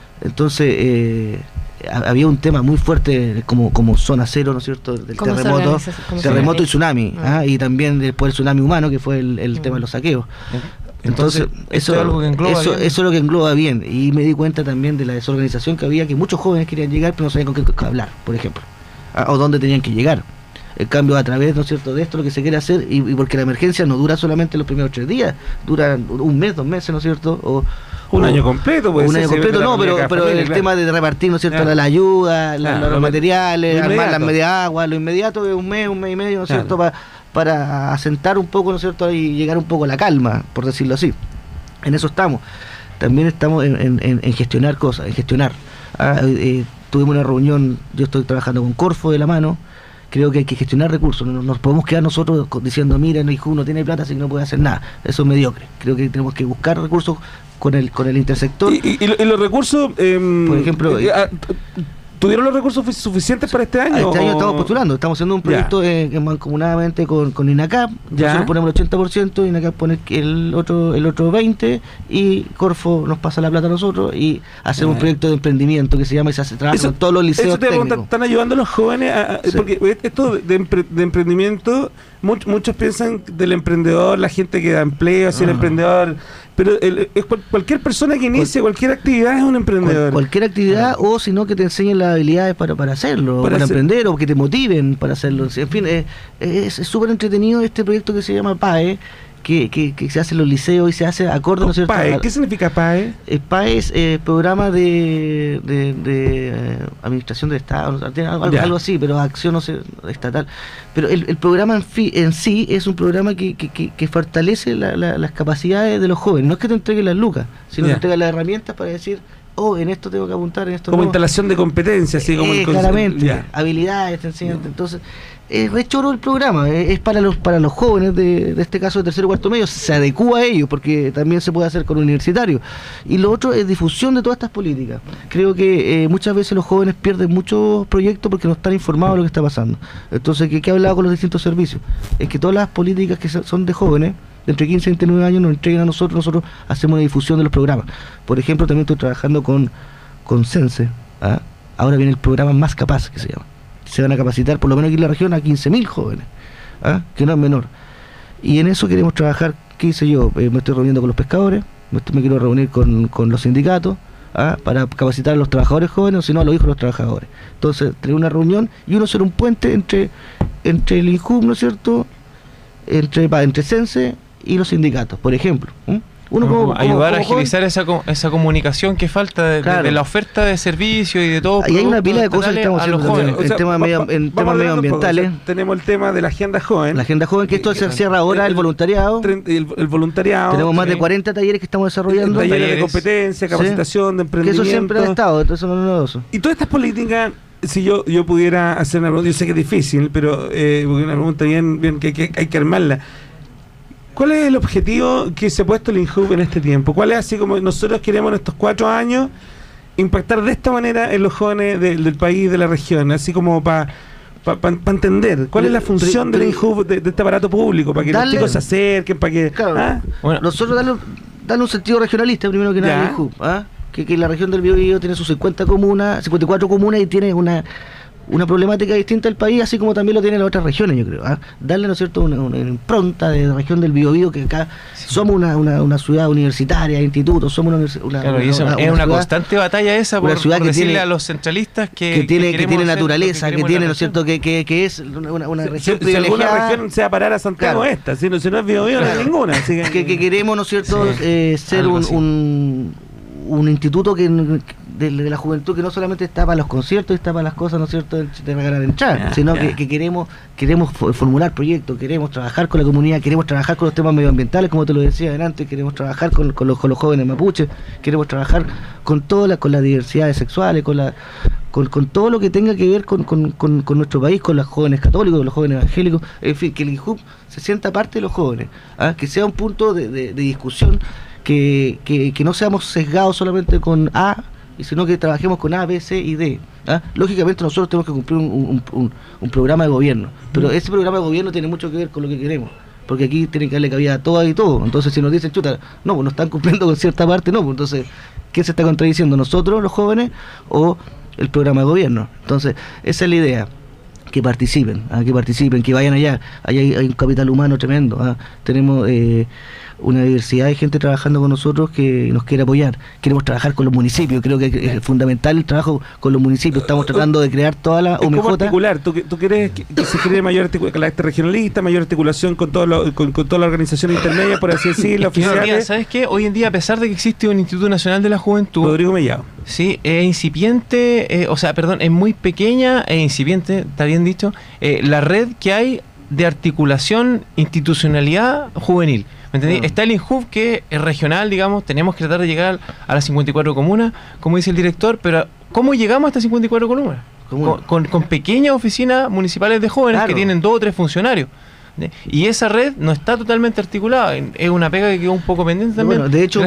Entonces, había un tema muy fuerte como zona cero, ¿no es cierto?, del terremoto y tsunami, y también después el tsunami humano, que fue el tema de los saqueos. Entonces eso es lo que engloba bien. Y me di cuenta también de la desorganización que había, que muchos jóvenes querían llegar pero no sabían con qué hablar, por ejemplo, o dónde tenían que llegar. El cambio a través, ¿no es cierto?, de esto lo que se quiere hacer, y porque la emergencia no dura solamente los primeros 3 días, dura un mes, 2 meses, ¿no es cierto?, un año completo, un año completo, no, pero el tema de repartir, ¿no es cierto?, la ayuda, los materiales, armar las medias agua, lo inmediato es un mes y medio, ¿no es cierto?, para asentar un poco, ¿no es cierto?, y llegar un poco a la calma, por decirlo así. En eso estamos. También estamos en gestionar cosas, en gestionar. Tuvimos una reunión, yo estoy trabajando con Corfo de la mano. Creo que hay que gestionar recursos, no nos podemos quedar nosotros diciendo, mira, no tiene plata, así que no puede hacer nada. Eso es mediocre. Creo que tenemos que buscar recursos con el intersector. ¿Y los recursos, por ejemplo, tuvieron los recursos suficientes para este año? Este año estamos postulando, estamos haciendo un proyecto mancomunadamente con INACAP. Nosotros ponemos el 80%, INACAP pone el otro 20%, y Corfo nos pasa la plata a nosotros y hacemos un proyecto de emprendimiento que se llama, y se hace trabajo en todos los liceos técnicos. Están ayudando a los jóvenes porque esto de emprendimiento, muchos piensan del emprendedor, la gente que da empleo, así el emprendedor, pero cualquier persona que inicie cualquier actividad es un emprendedor. Cualquier actividad, o si no, que te enseñen las habilidades para hacerlo, para emprender, o que te motiven para hacerlo. En fin, es súper entretenido este proyecto que se llama PAE, que se hace en los liceos y se hace acorde, ¿no es cierto? PAE. ¿Qué significa PAE? PAE es programa de administración del Estado, algo así, pero acción, no sé, estatal. Pero el programa en sí es un programa que fortalece las capacidades de los jóvenes. No es que te entreguen las lucas, sino que te entrega las herramientas para decir, en esto tengo que apuntar, en esto como no. Instalación de competencias, así como claramente, habilidades, te enseñan. Entonces, es re choro el programa, es para los jóvenes de este caso de tercero y cuarto medio, se adecúa a ellos, porque también se puede hacer con universitarios. Y lo otro es difusión de todas estas políticas. Creo que muchas veces los jóvenes pierden muchos proyectos porque no están informados de lo que está pasando. Entonces, ¿qué he hablado con los distintos servicios? Es que todas las políticas que son de jóvenes, de entre 15 y 29 años, nos entreguen a nosotros hacemos una difusión de los programas. Por ejemplo, también estoy trabajando con Sense. Ahora viene el programa Más Capaz, que se llama. Se van a capacitar, por lo menos aquí en la región, a 15.000 jóvenes, que no es menor. Y en eso queremos trabajar. ¿Qué hice yo? Me estoy reuniendo con los pescadores, me quiero reunir con los sindicatos, para capacitar a los trabajadores jóvenes, o si no, a los hijos de los trabajadores. Entonces, tener una reunión y uno ser un puente entre el INJUV, ¿no es cierto?, entre Sense y los sindicatos, por ejemplo. Ayudar a agilizar esa comunicación que falta de la oferta de servicios y de todo. Y hay una pila de cosas que estamos haciendo en temas medioambientales. Tenemos el tema de la agenda joven. La agenda joven, que esto se cierra ahora, el voluntariado. El voluntariado. Tenemos más de 40 talleres que estamos desarrollando. Talleres de competencia, capacitación, de emprendimiento. Que eso siempre ha estado, entonces no es novedoso. Y todas estas políticas, si yo pudiera hacer una pregunta, yo sé que es difícil, pero porque una pregunta bien que hay que armarla. ¿Cuál es el objetivo que se ha puesto el INJUV en este tiempo? ¿Cuál es, así como nosotros queremos en estos 4 años impactar de esta manera en los jóvenes del país, de la región? Así como para entender cuál es la función del INJUV, de este aparato público, para que los chicos se acerquen, para que... Claro, nosotros darle un sentido regionalista primero que nada al INJUV, que la región del Biobío tiene sus 54 comunas y tiene una problemática distinta al país, así como también lo tienen las otras regiones, yo creo. Darle, ¿no es cierto?, una impronta de la región del Biobío, que acá somos una ciudad universitaria, institutos, somos una claro, y eso es una constante batalla esa por decirle a los centralistas que tiene naturaleza, que tiene, ¿no es cierto?, que es una región privilegiada. Si alguna región se va a parar a Santiago, si no es Biobío, no hay ninguna. Así que queremos, ¿no es cierto?, ser un instituto de la juventud que no solamente está para los conciertos, está para las cosas, ¿no es cierto?, de regalar entradas, sino que queremos formular proyectos, queremos trabajar con la comunidad, queremos trabajar con los temas medioambientales, como te lo decía adelante, queremos trabajar con los jóvenes mapuches, queremos trabajar con con las diversidades sexuales, con todo lo que tenga que ver con nuestro país, con los jóvenes católicos, con los jóvenes evangélicos, en fin, que el INJUV se sienta parte de los jóvenes, que sea un punto de discusión, que no seamos sesgados solamente con A, sino que trabajemos con A, B, C y D. Lógicamente nosotros tenemos que cumplir un programa de gobierno, pero ese programa de gobierno tiene mucho que ver con lo que queremos, porque aquí tiene que darle cabida a todas y todo. Entonces, si nos dicen, chuta, no, pues no están cumpliendo con cierta parte, no, pues entonces, ¿quién se está contradiciendo? ¿Nosotros, los jóvenes, o el programa de gobierno? Entonces, esa es la idea. Que participen, que vayan allá. Allá hay un capital humano tremendo. Tenemos una diversidad de gente trabajando con nosotros que nos quiere apoyar. Queremos trabajar con los municipios, creo que es fundamental el trabajo con los municipios. Estamos tratando de crear toda la OMJ. ¿Cómo articular? ¿Tú crees que se cree mayor carácter regionalista, mayor articulación con toda la organización intermedia, por así decirlo, oficiales? ¿Sabes qué? Hoy en día, a pesar de que existe un Instituto Nacional de la Juventud, Rodrigo Mellado, sí, es incipiente, es muy pequeña e incipiente, está bien dicho, la red que hay de articulación institucionalidad juvenil. ¿Me entendí? Está el INJUV, que es regional, digamos, tenemos que tratar de llegar a las 54 comunas, como dice el director, pero ¿cómo llegamos a estas 54 comunas? Con pequeñas oficinas municipales de jóvenes que tienen 2 o 3 funcionarios. Y esa red no está totalmente articulada, es una pega que quedó un poco pendiente también. Bueno, de hecho,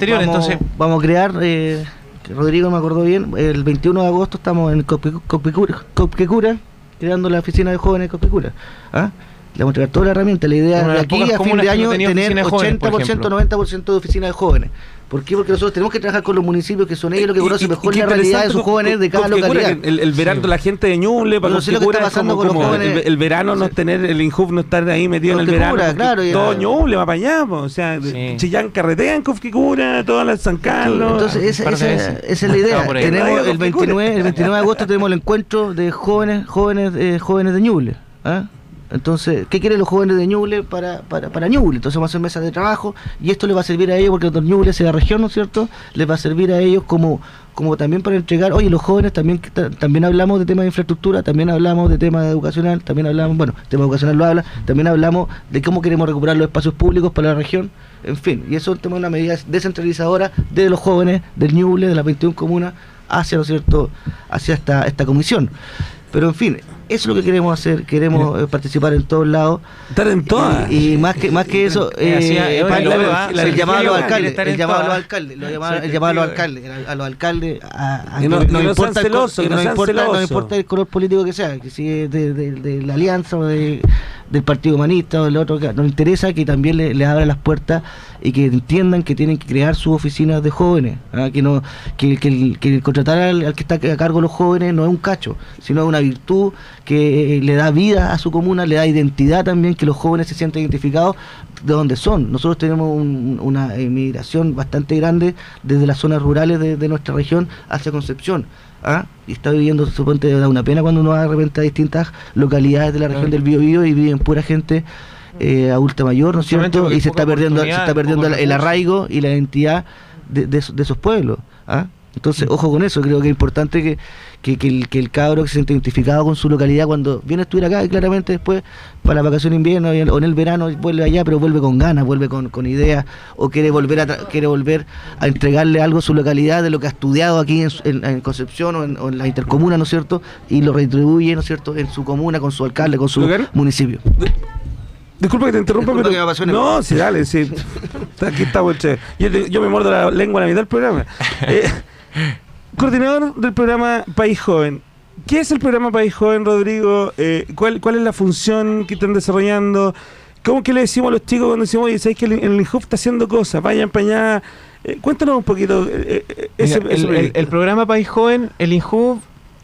vamos a crear, Rodrigo me acordó bien, el 21 de agosto estamos en Copquecura, creando la oficina de jóvenes de Copquecura. Le vamos a entregar toda la herramienta. La idea de aquí a fin de año tener 80%, 90% de oficinas de jóvenes. ¿Por qué? Porque nosotros tenemos que trabajar con los municipios, que son ellos los que conocen mejor la realidad de sus jóvenes de cada localidad. El verano, la gente de Ñuble, para lo que está pasando con los jóvenes. El verano no tener el INJUV, no estar ahí metido en el verano. Claro, todo Ñuble va para allá, o sea, Chillán carretea en Cofquicura, todas las San Carlos. Entonces, esa es la idea. Tenemos el 29 de agosto tenemos el encuentro de jóvenes de Ñuble. Entonces, ¿qué quieren los jóvenes de Ñuble para Ñuble? Entonces vamos a hacer mesas de trabajo y esto les va a servir a ellos, porque los Ñuble es la región, ¿no es cierto? Les va a servir a ellos como también para entregar, oye, los jóvenes también hablamos de temas de infraestructura, también hablamos de temas educacional, también hablamos, bueno, tema educacional lo habla, también hablamos de cómo queremos recuperar los espacios públicos para la región, en fin, y eso es una medida descentralizadora de los jóvenes del Ñuble, de las 21 comunas, hacia, ¿no es cierto?, hacia esta comisión. Pero en fin, eso es lo que queremos hacer, queremos participar en todos lados. Estar en todas. Y más que eso, el llamado a los alcaldes, a los alcaldes, no importa el color político que sea, que si es de la alianza o del Partido Humanista o del otro, nos interesa que también le abran las puertas y que entiendan que tienen que crear sus oficinas de jóvenes, que contratar al que está a cargo de los jóvenes no es un cacho, sino es una virtud que le da vida a su comuna, le da identidad también, que los jóvenes se sientan identificados de donde son. Nosotros tenemos una emigración bastante grande desde las zonas rurales de nuestra región hacia Concepción. Y está viviendo, suponte, da una pena cuando uno va de repente a distintas localidades de la región del Biobío y viven pura gente adulta mayor, ¿no es cierto? Y se está perdiendo el arraigo y la identidad de esos pueblos. Entonces, ojo con eso, creo que es importante que el cabro que se siente identificado con su localidad cuando viene a estudiar acá, y claramente después para la vacación de invierno o en el verano vuelve allá, pero vuelve con ganas, vuelve con ideas, o quiere volver a entregarle algo a su localidad de lo que ha estudiado aquí en Concepción o en la intercomuna, ¿no es cierto? Y lo retribuye, ¿no es cierto?, en su comuna, con su alcalde, con su municipio. Disculpa que te interrumpa, pero... No, sí, dale, sí. Aquí estamos, che. Yo me muerdo la lengua a la mitad del programa. Coordinador del programa País Joven. ¿Qué es el programa País Joven, Rodrigo? ¿Cuál es la función que están desarrollando? ¿Qué le decimos a los chicos cuando decimos, oye, sabéis que el INJUV está haciendo cosas? Vayan para allá. Cuéntanos un poquito. El programa País Joven, el INJUV...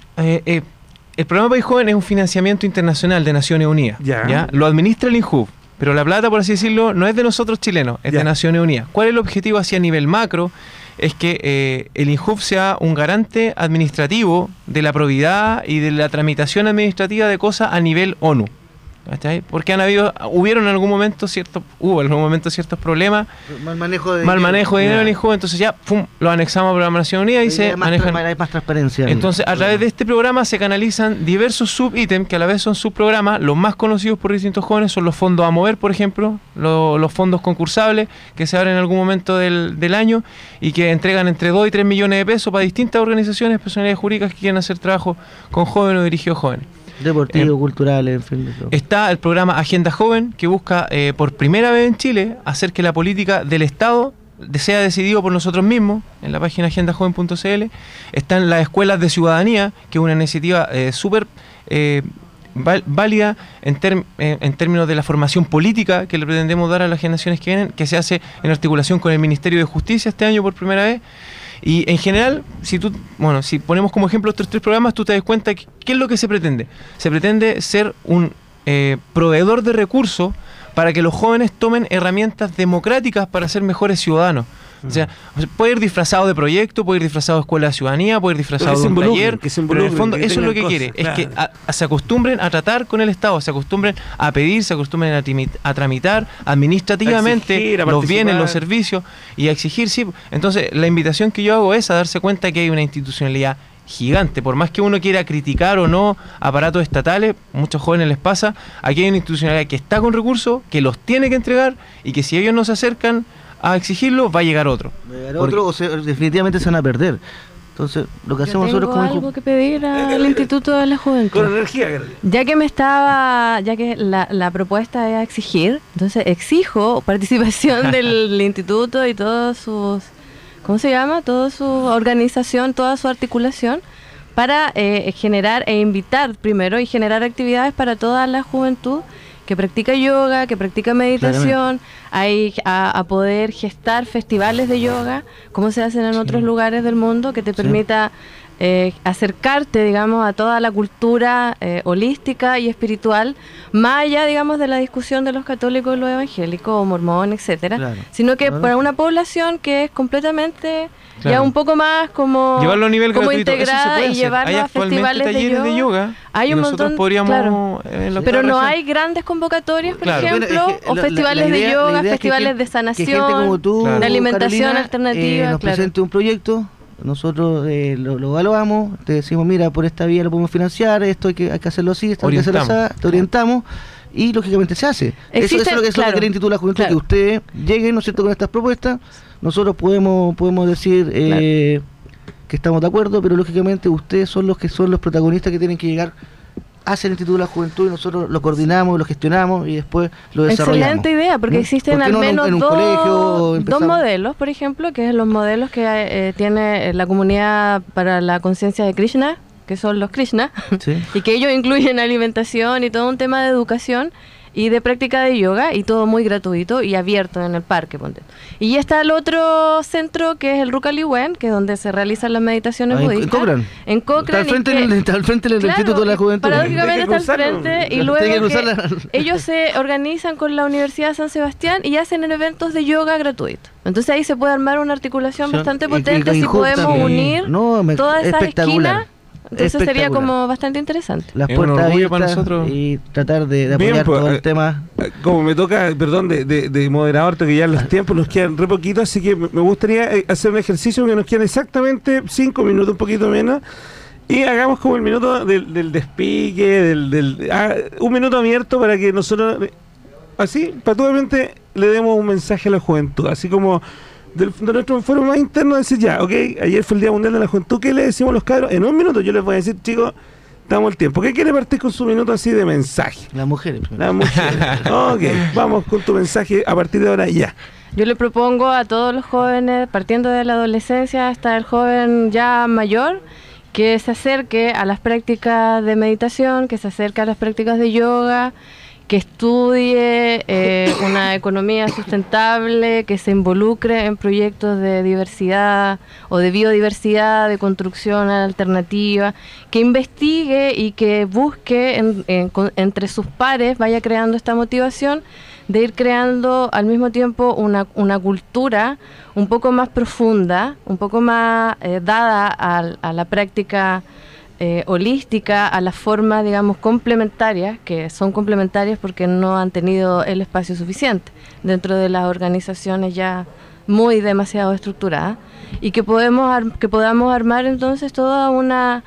el programa País Joven es un financiamiento internacional de Naciones Unidas. ¿Ya? Lo administra el INJUV, pero la plata, por así decirlo, no es de nosotros chilenos, es de Naciones Unidas. ¿Cuál es el objetivo así a nivel macro? Es que el INJUV sea un garante administrativo de la probidad y de la tramitación administrativa de cosas a nivel ONU. ¿Cachai? Porque hubo en algún momento ciertos problemas, mal manejo de dinero en el INJUV, entonces ya lo anexamos al programa de Naciones Unidas y se manejan. Hay más transparencia. Entonces, a través de este programa se canalizan diversos subítems que a la vez son subprogramas. Los más conocidos por distintos jóvenes son los fondos a mover, por ejemplo, los fondos concursables que se abren en algún momento del año y que entregan entre 2 y 3 millones de pesos para distintas organizaciones, personalidades jurídicas que quieren hacer trabajo con jóvenes o dirigidos a jóvenes. Deportivo, cultural, en fin. Está el programa Agenda Joven, que busca por primera vez en Chile hacer que la política del Estado sea decidido por nosotros mismos, en la página agendajoven.cl. Están las escuelas de ciudadanía, que es una iniciativa súper válida en términos de la formación política que le pretendemos dar a las generaciones que vienen, que se hace en articulación con el Ministerio de Justicia este año por primera vez. Y en general, si ponemos como ejemplo estos 3 programas, tú te das cuenta que ¿qué es lo que se pretende? Se pretende ser un proveedor de recursos para que los jóvenes tomen herramientas democráticas para ser mejores ciudadanos. O sea, puede ir disfrazado de proyecto, puede ir disfrazado de escuela de ciudadanía, puede ir disfrazado de un taller, pero en el fondo eso es lo que quiere, es que se acostumbren a tratar con el Estado, se acostumbren a pedir, se acostumbren a tramitar administrativamente los bienes, los servicios y a exigir, sí. Entonces, la invitación que yo hago es a darse cuenta que hay una institucionalidad gigante, por más que uno quiera criticar o no aparatos estatales, muchos jóvenes les pasa, aquí hay una institucionalidad que está con recursos, que los tiene que entregar y que si ellos no se acercan a exigirlo, va a llegar otro. Definitivamente se van a perder. Entonces, lo que hacemos nosotros como algo que pedir al Instituto de la Juventud. Con energía. Ya que la propuesta es exigir, entonces exijo participación del instituto y todos sus, ¿cómo se llama? Toda su organización, toda su articulación para generar e invitar primero y generar actividades para toda la juventud que practica yoga, que practica meditación, a poder gestar festivales de yoga, como se hacen en otros lugares del mundo, que te permita acercarte, digamos, a toda la cultura holística y espiritual, más allá, digamos, de la discusión de los católicos y los evangélicos, o mormón, etcétera, claro, sino que para una población que es completamente ya un poco más como llevarlo a nivel como gratuito, integrada y llevarlo a festivales de yoga. Hay un montón, podríamos, pero no hay grandes convocatorias, por ejemplo, o festivales de yoga, festivales de sanación, como tú, de alimentación Carolina, alternativa. Nos presente un proyecto, nosotros lo evaluamos, te decimos, mira, por esta vía lo podemos financiar, esto hay que hacerlo así, esto hay que hacerlo así, te orientamos. Y lógicamente se hace. Eso es lo que quiere el Instituto de la Juventud, que ustedes lleguen, ¿no es cierto?, con estas propuestas. Nosotros podemos decir que estamos de acuerdo, pero lógicamente ustedes son los protagonistas que tienen que llegar hacia el Instituto de la Juventud, y nosotros lo coordinamos, lo gestionamos y después lo desarrollamos. Excelente idea, porque existen al menos dos modelos, por ejemplo, que es los modelos que tiene la comunidad para la conciencia de Krishna, que son los Krishna, sí, y que ellos incluyen alimentación y todo un tema de educación y de práctica de yoga, y todo muy gratuito y abierto en el parque. Y está el otro centro, que es el Rukaliwen, que es donde se realizan las meditaciones budistas. En Cochrane. Está al frente del Instituto de la Juventud. Paradójicamente está al frente, y luego ellos se organizan con la Universidad de San Sebastián y hacen eventos de yoga gratuitos. Entonces ahí se puede armar una articulación bastante potente si podemos unir todas esas esquinas. Entonces sería como bastante interesante. Las puertas abiertas para nosotros y tratar de apoyar todo el tema. Como me toca, perdón, de moderador, que ya los tiempos nos quedan re poquito, así que me gustaría hacer un ejercicio que nos quedan exactamente 5 minutos, un poquito menos, y hagamos como el minuto del despique, un minuto abierto para que nosotros, así, patuamente, le demos un mensaje a la juventud, así como de nuestro foro más interno, decir ya, ok, ayer fue el Día Mundial de la Juventud, ¿qué le decimos a los cabros? En un minuto yo les voy a decir, chicos, damos el tiempo. ¿Qué quiere partir con su minuto así de mensaje? Las mujeres. Ok, vamos con tu mensaje a partir de ahora ya. Yo le propongo a todos los jóvenes, partiendo de la adolescencia hasta el joven ya mayor, que se acerque a las prácticas de meditación, que se acerque a las prácticas de yoga, que estudie una economía sustentable, que se involucre en proyectos de diversidad o de biodiversidad, de construcción alternativa, que investigue y que busque entre sus pares, vaya creando esta motivación de ir creando al mismo tiempo una cultura un poco más profunda, un poco más dada a la práctica holística, a las formas, digamos, complementarias, que son complementarias porque no han tenido el espacio suficiente dentro de las organizaciones ya muy demasiado estructuradas, y que podamos armar entonces toda una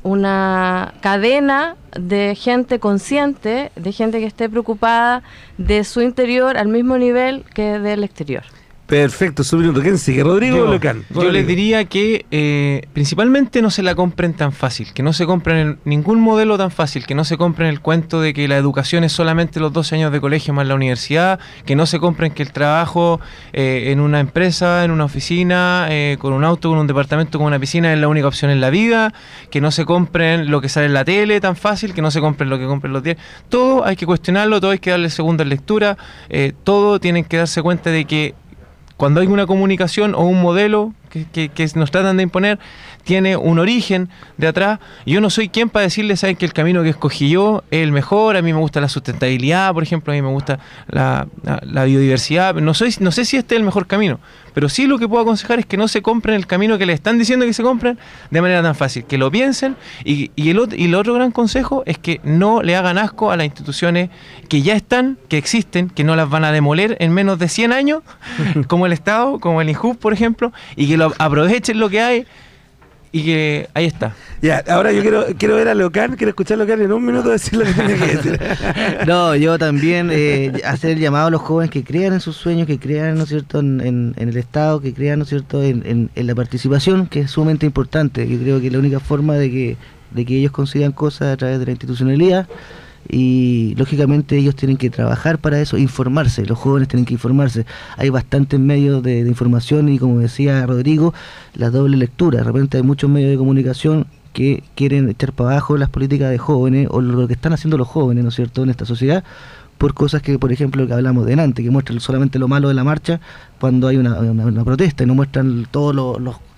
cadena de gente consciente, de gente que esté preocupada de su interior al mismo nivel que del exterior. Perfecto, su minuto. ¿Quién sigue? ¿Rodrigo o Locán? Yo les diría que principalmente no se la compren tan fácil, que no se compren ningún modelo tan fácil, que no se compren el cuento de que la educación es solamente los 12 años de colegio más la universidad, que no se compren que el trabajo en una empresa, en una oficina, con un auto, con un departamento, con una piscina es la única opción en la vida, que no se compren lo que sale en la tele tan fácil, que no se compren lo que compren los diarios. Todo hay que cuestionarlo, todo hay que darle segunda lectura, todo tienen que darse cuenta de que cuando hay una comunicación o un modelo que nos tratan de imponer, tiene un origen de atrás. Yo no soy quien para decirles, saben que el camino que escogí yo es el mejor, a mí me gusta la sustentabilidad, por ejemplo, a mí me gusta la biodiversidad, no sé si este es el mejor camino, pero sí lo que puedo aconsejar es que no se compren el camino que les están diciendo que se compren de manera tan fácil, que lo piensen, y el otro gran consejo es que no le hagan asco a las instituciones que ya están, que existen, que no las van a demoler en menos de 100 años, como el Estado, como el INJUV, por ejemplo, y que aprovechen lo que hay. Y que ahí está. Ya, ahora yo quiero ver a Locán, quiero escuchar a Locán en un minuto decir lo que tiene que decir. No, yo también hacer el llamado a los jóvenes que crean en sus sueños, que crean, ¿no es cierto?, en el Estado, que crean, ¿no es cierto?, en la participación, que es sumamente importante. Yo creo que es la única forma de que ellos consigan cosas a través de la institucionalidad. Y lógicamente ellos tienen que trabajar para eso, informarse, los jóvenes tienen que informarse. Hay bastantes medios de información y, como decía Rodrigo, la doble lectura. De repente hay muchos medios de comunicación que quieren echar para abajo las políticas de jóvenes o lo que están haciendo los jóvenes, ¿no es cierto?, en esta sociedad, por cosas que, por ejemplo, que hablamos delante, que muestran solamente lo malo de la marcha cuando hay una protesta y no muestran todos los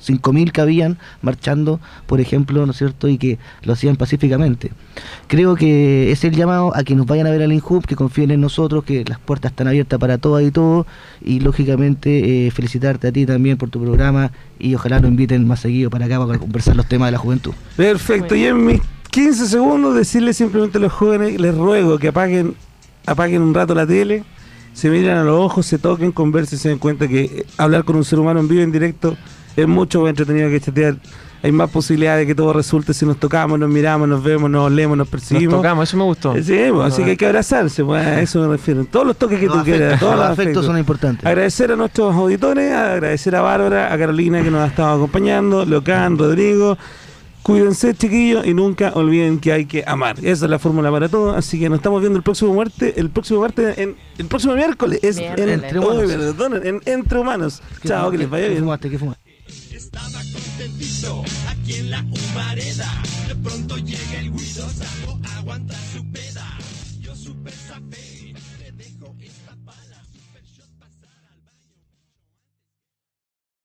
5.000 que habían marchando, por ejemplo, ¿no es cierto?, y que lo hacían pacíficamente. Creo que es el llamado a que nos vayan a ver al INJUB, que confíen en nosotros, que las puertas están abiertas para todas y todos, y lógicamente felicitarte a ti también por tu programa, y ojalá nos inviten más seguido para acá para conversar los temas de la juventud. Perfecto, y en mis 15 segundos decirle simplemente a los jóvenes, les ruego que apaguen un rato la tele, se miren a los ojos, se toquen, conversen, se den cuenta que hablar con un ser humano en vivo, en directo, es mucho más entretenido que chatear. Hay más posibilidades de que todo resulte si nos tocamos, nos miramos, nos vemos, nos leemos, nos percibimos. Nos tocamos, eso me gustó. Sí, pues, así que hay que abrazarse, pues, a eso me refiero. Todos los toques que tú quieras, todos los afectos son importantes. Agradecer a nuestros auditores, agradecer a Bárbara, a Carolina que nos ha estado acompañando, Leocán, Rodrigo. Cuídense, chiquillos, y nunca olviden que hay que amar. Esa es la fórmula para todo. Así que nos estamos viendo el próximo martes, el próximo miércoles es Entre Humanos. Chao, que les vaya bien. ¿Qué fumaste? Estaba contentito aquí en la humareda. De pronto llega el guiso, aguanta su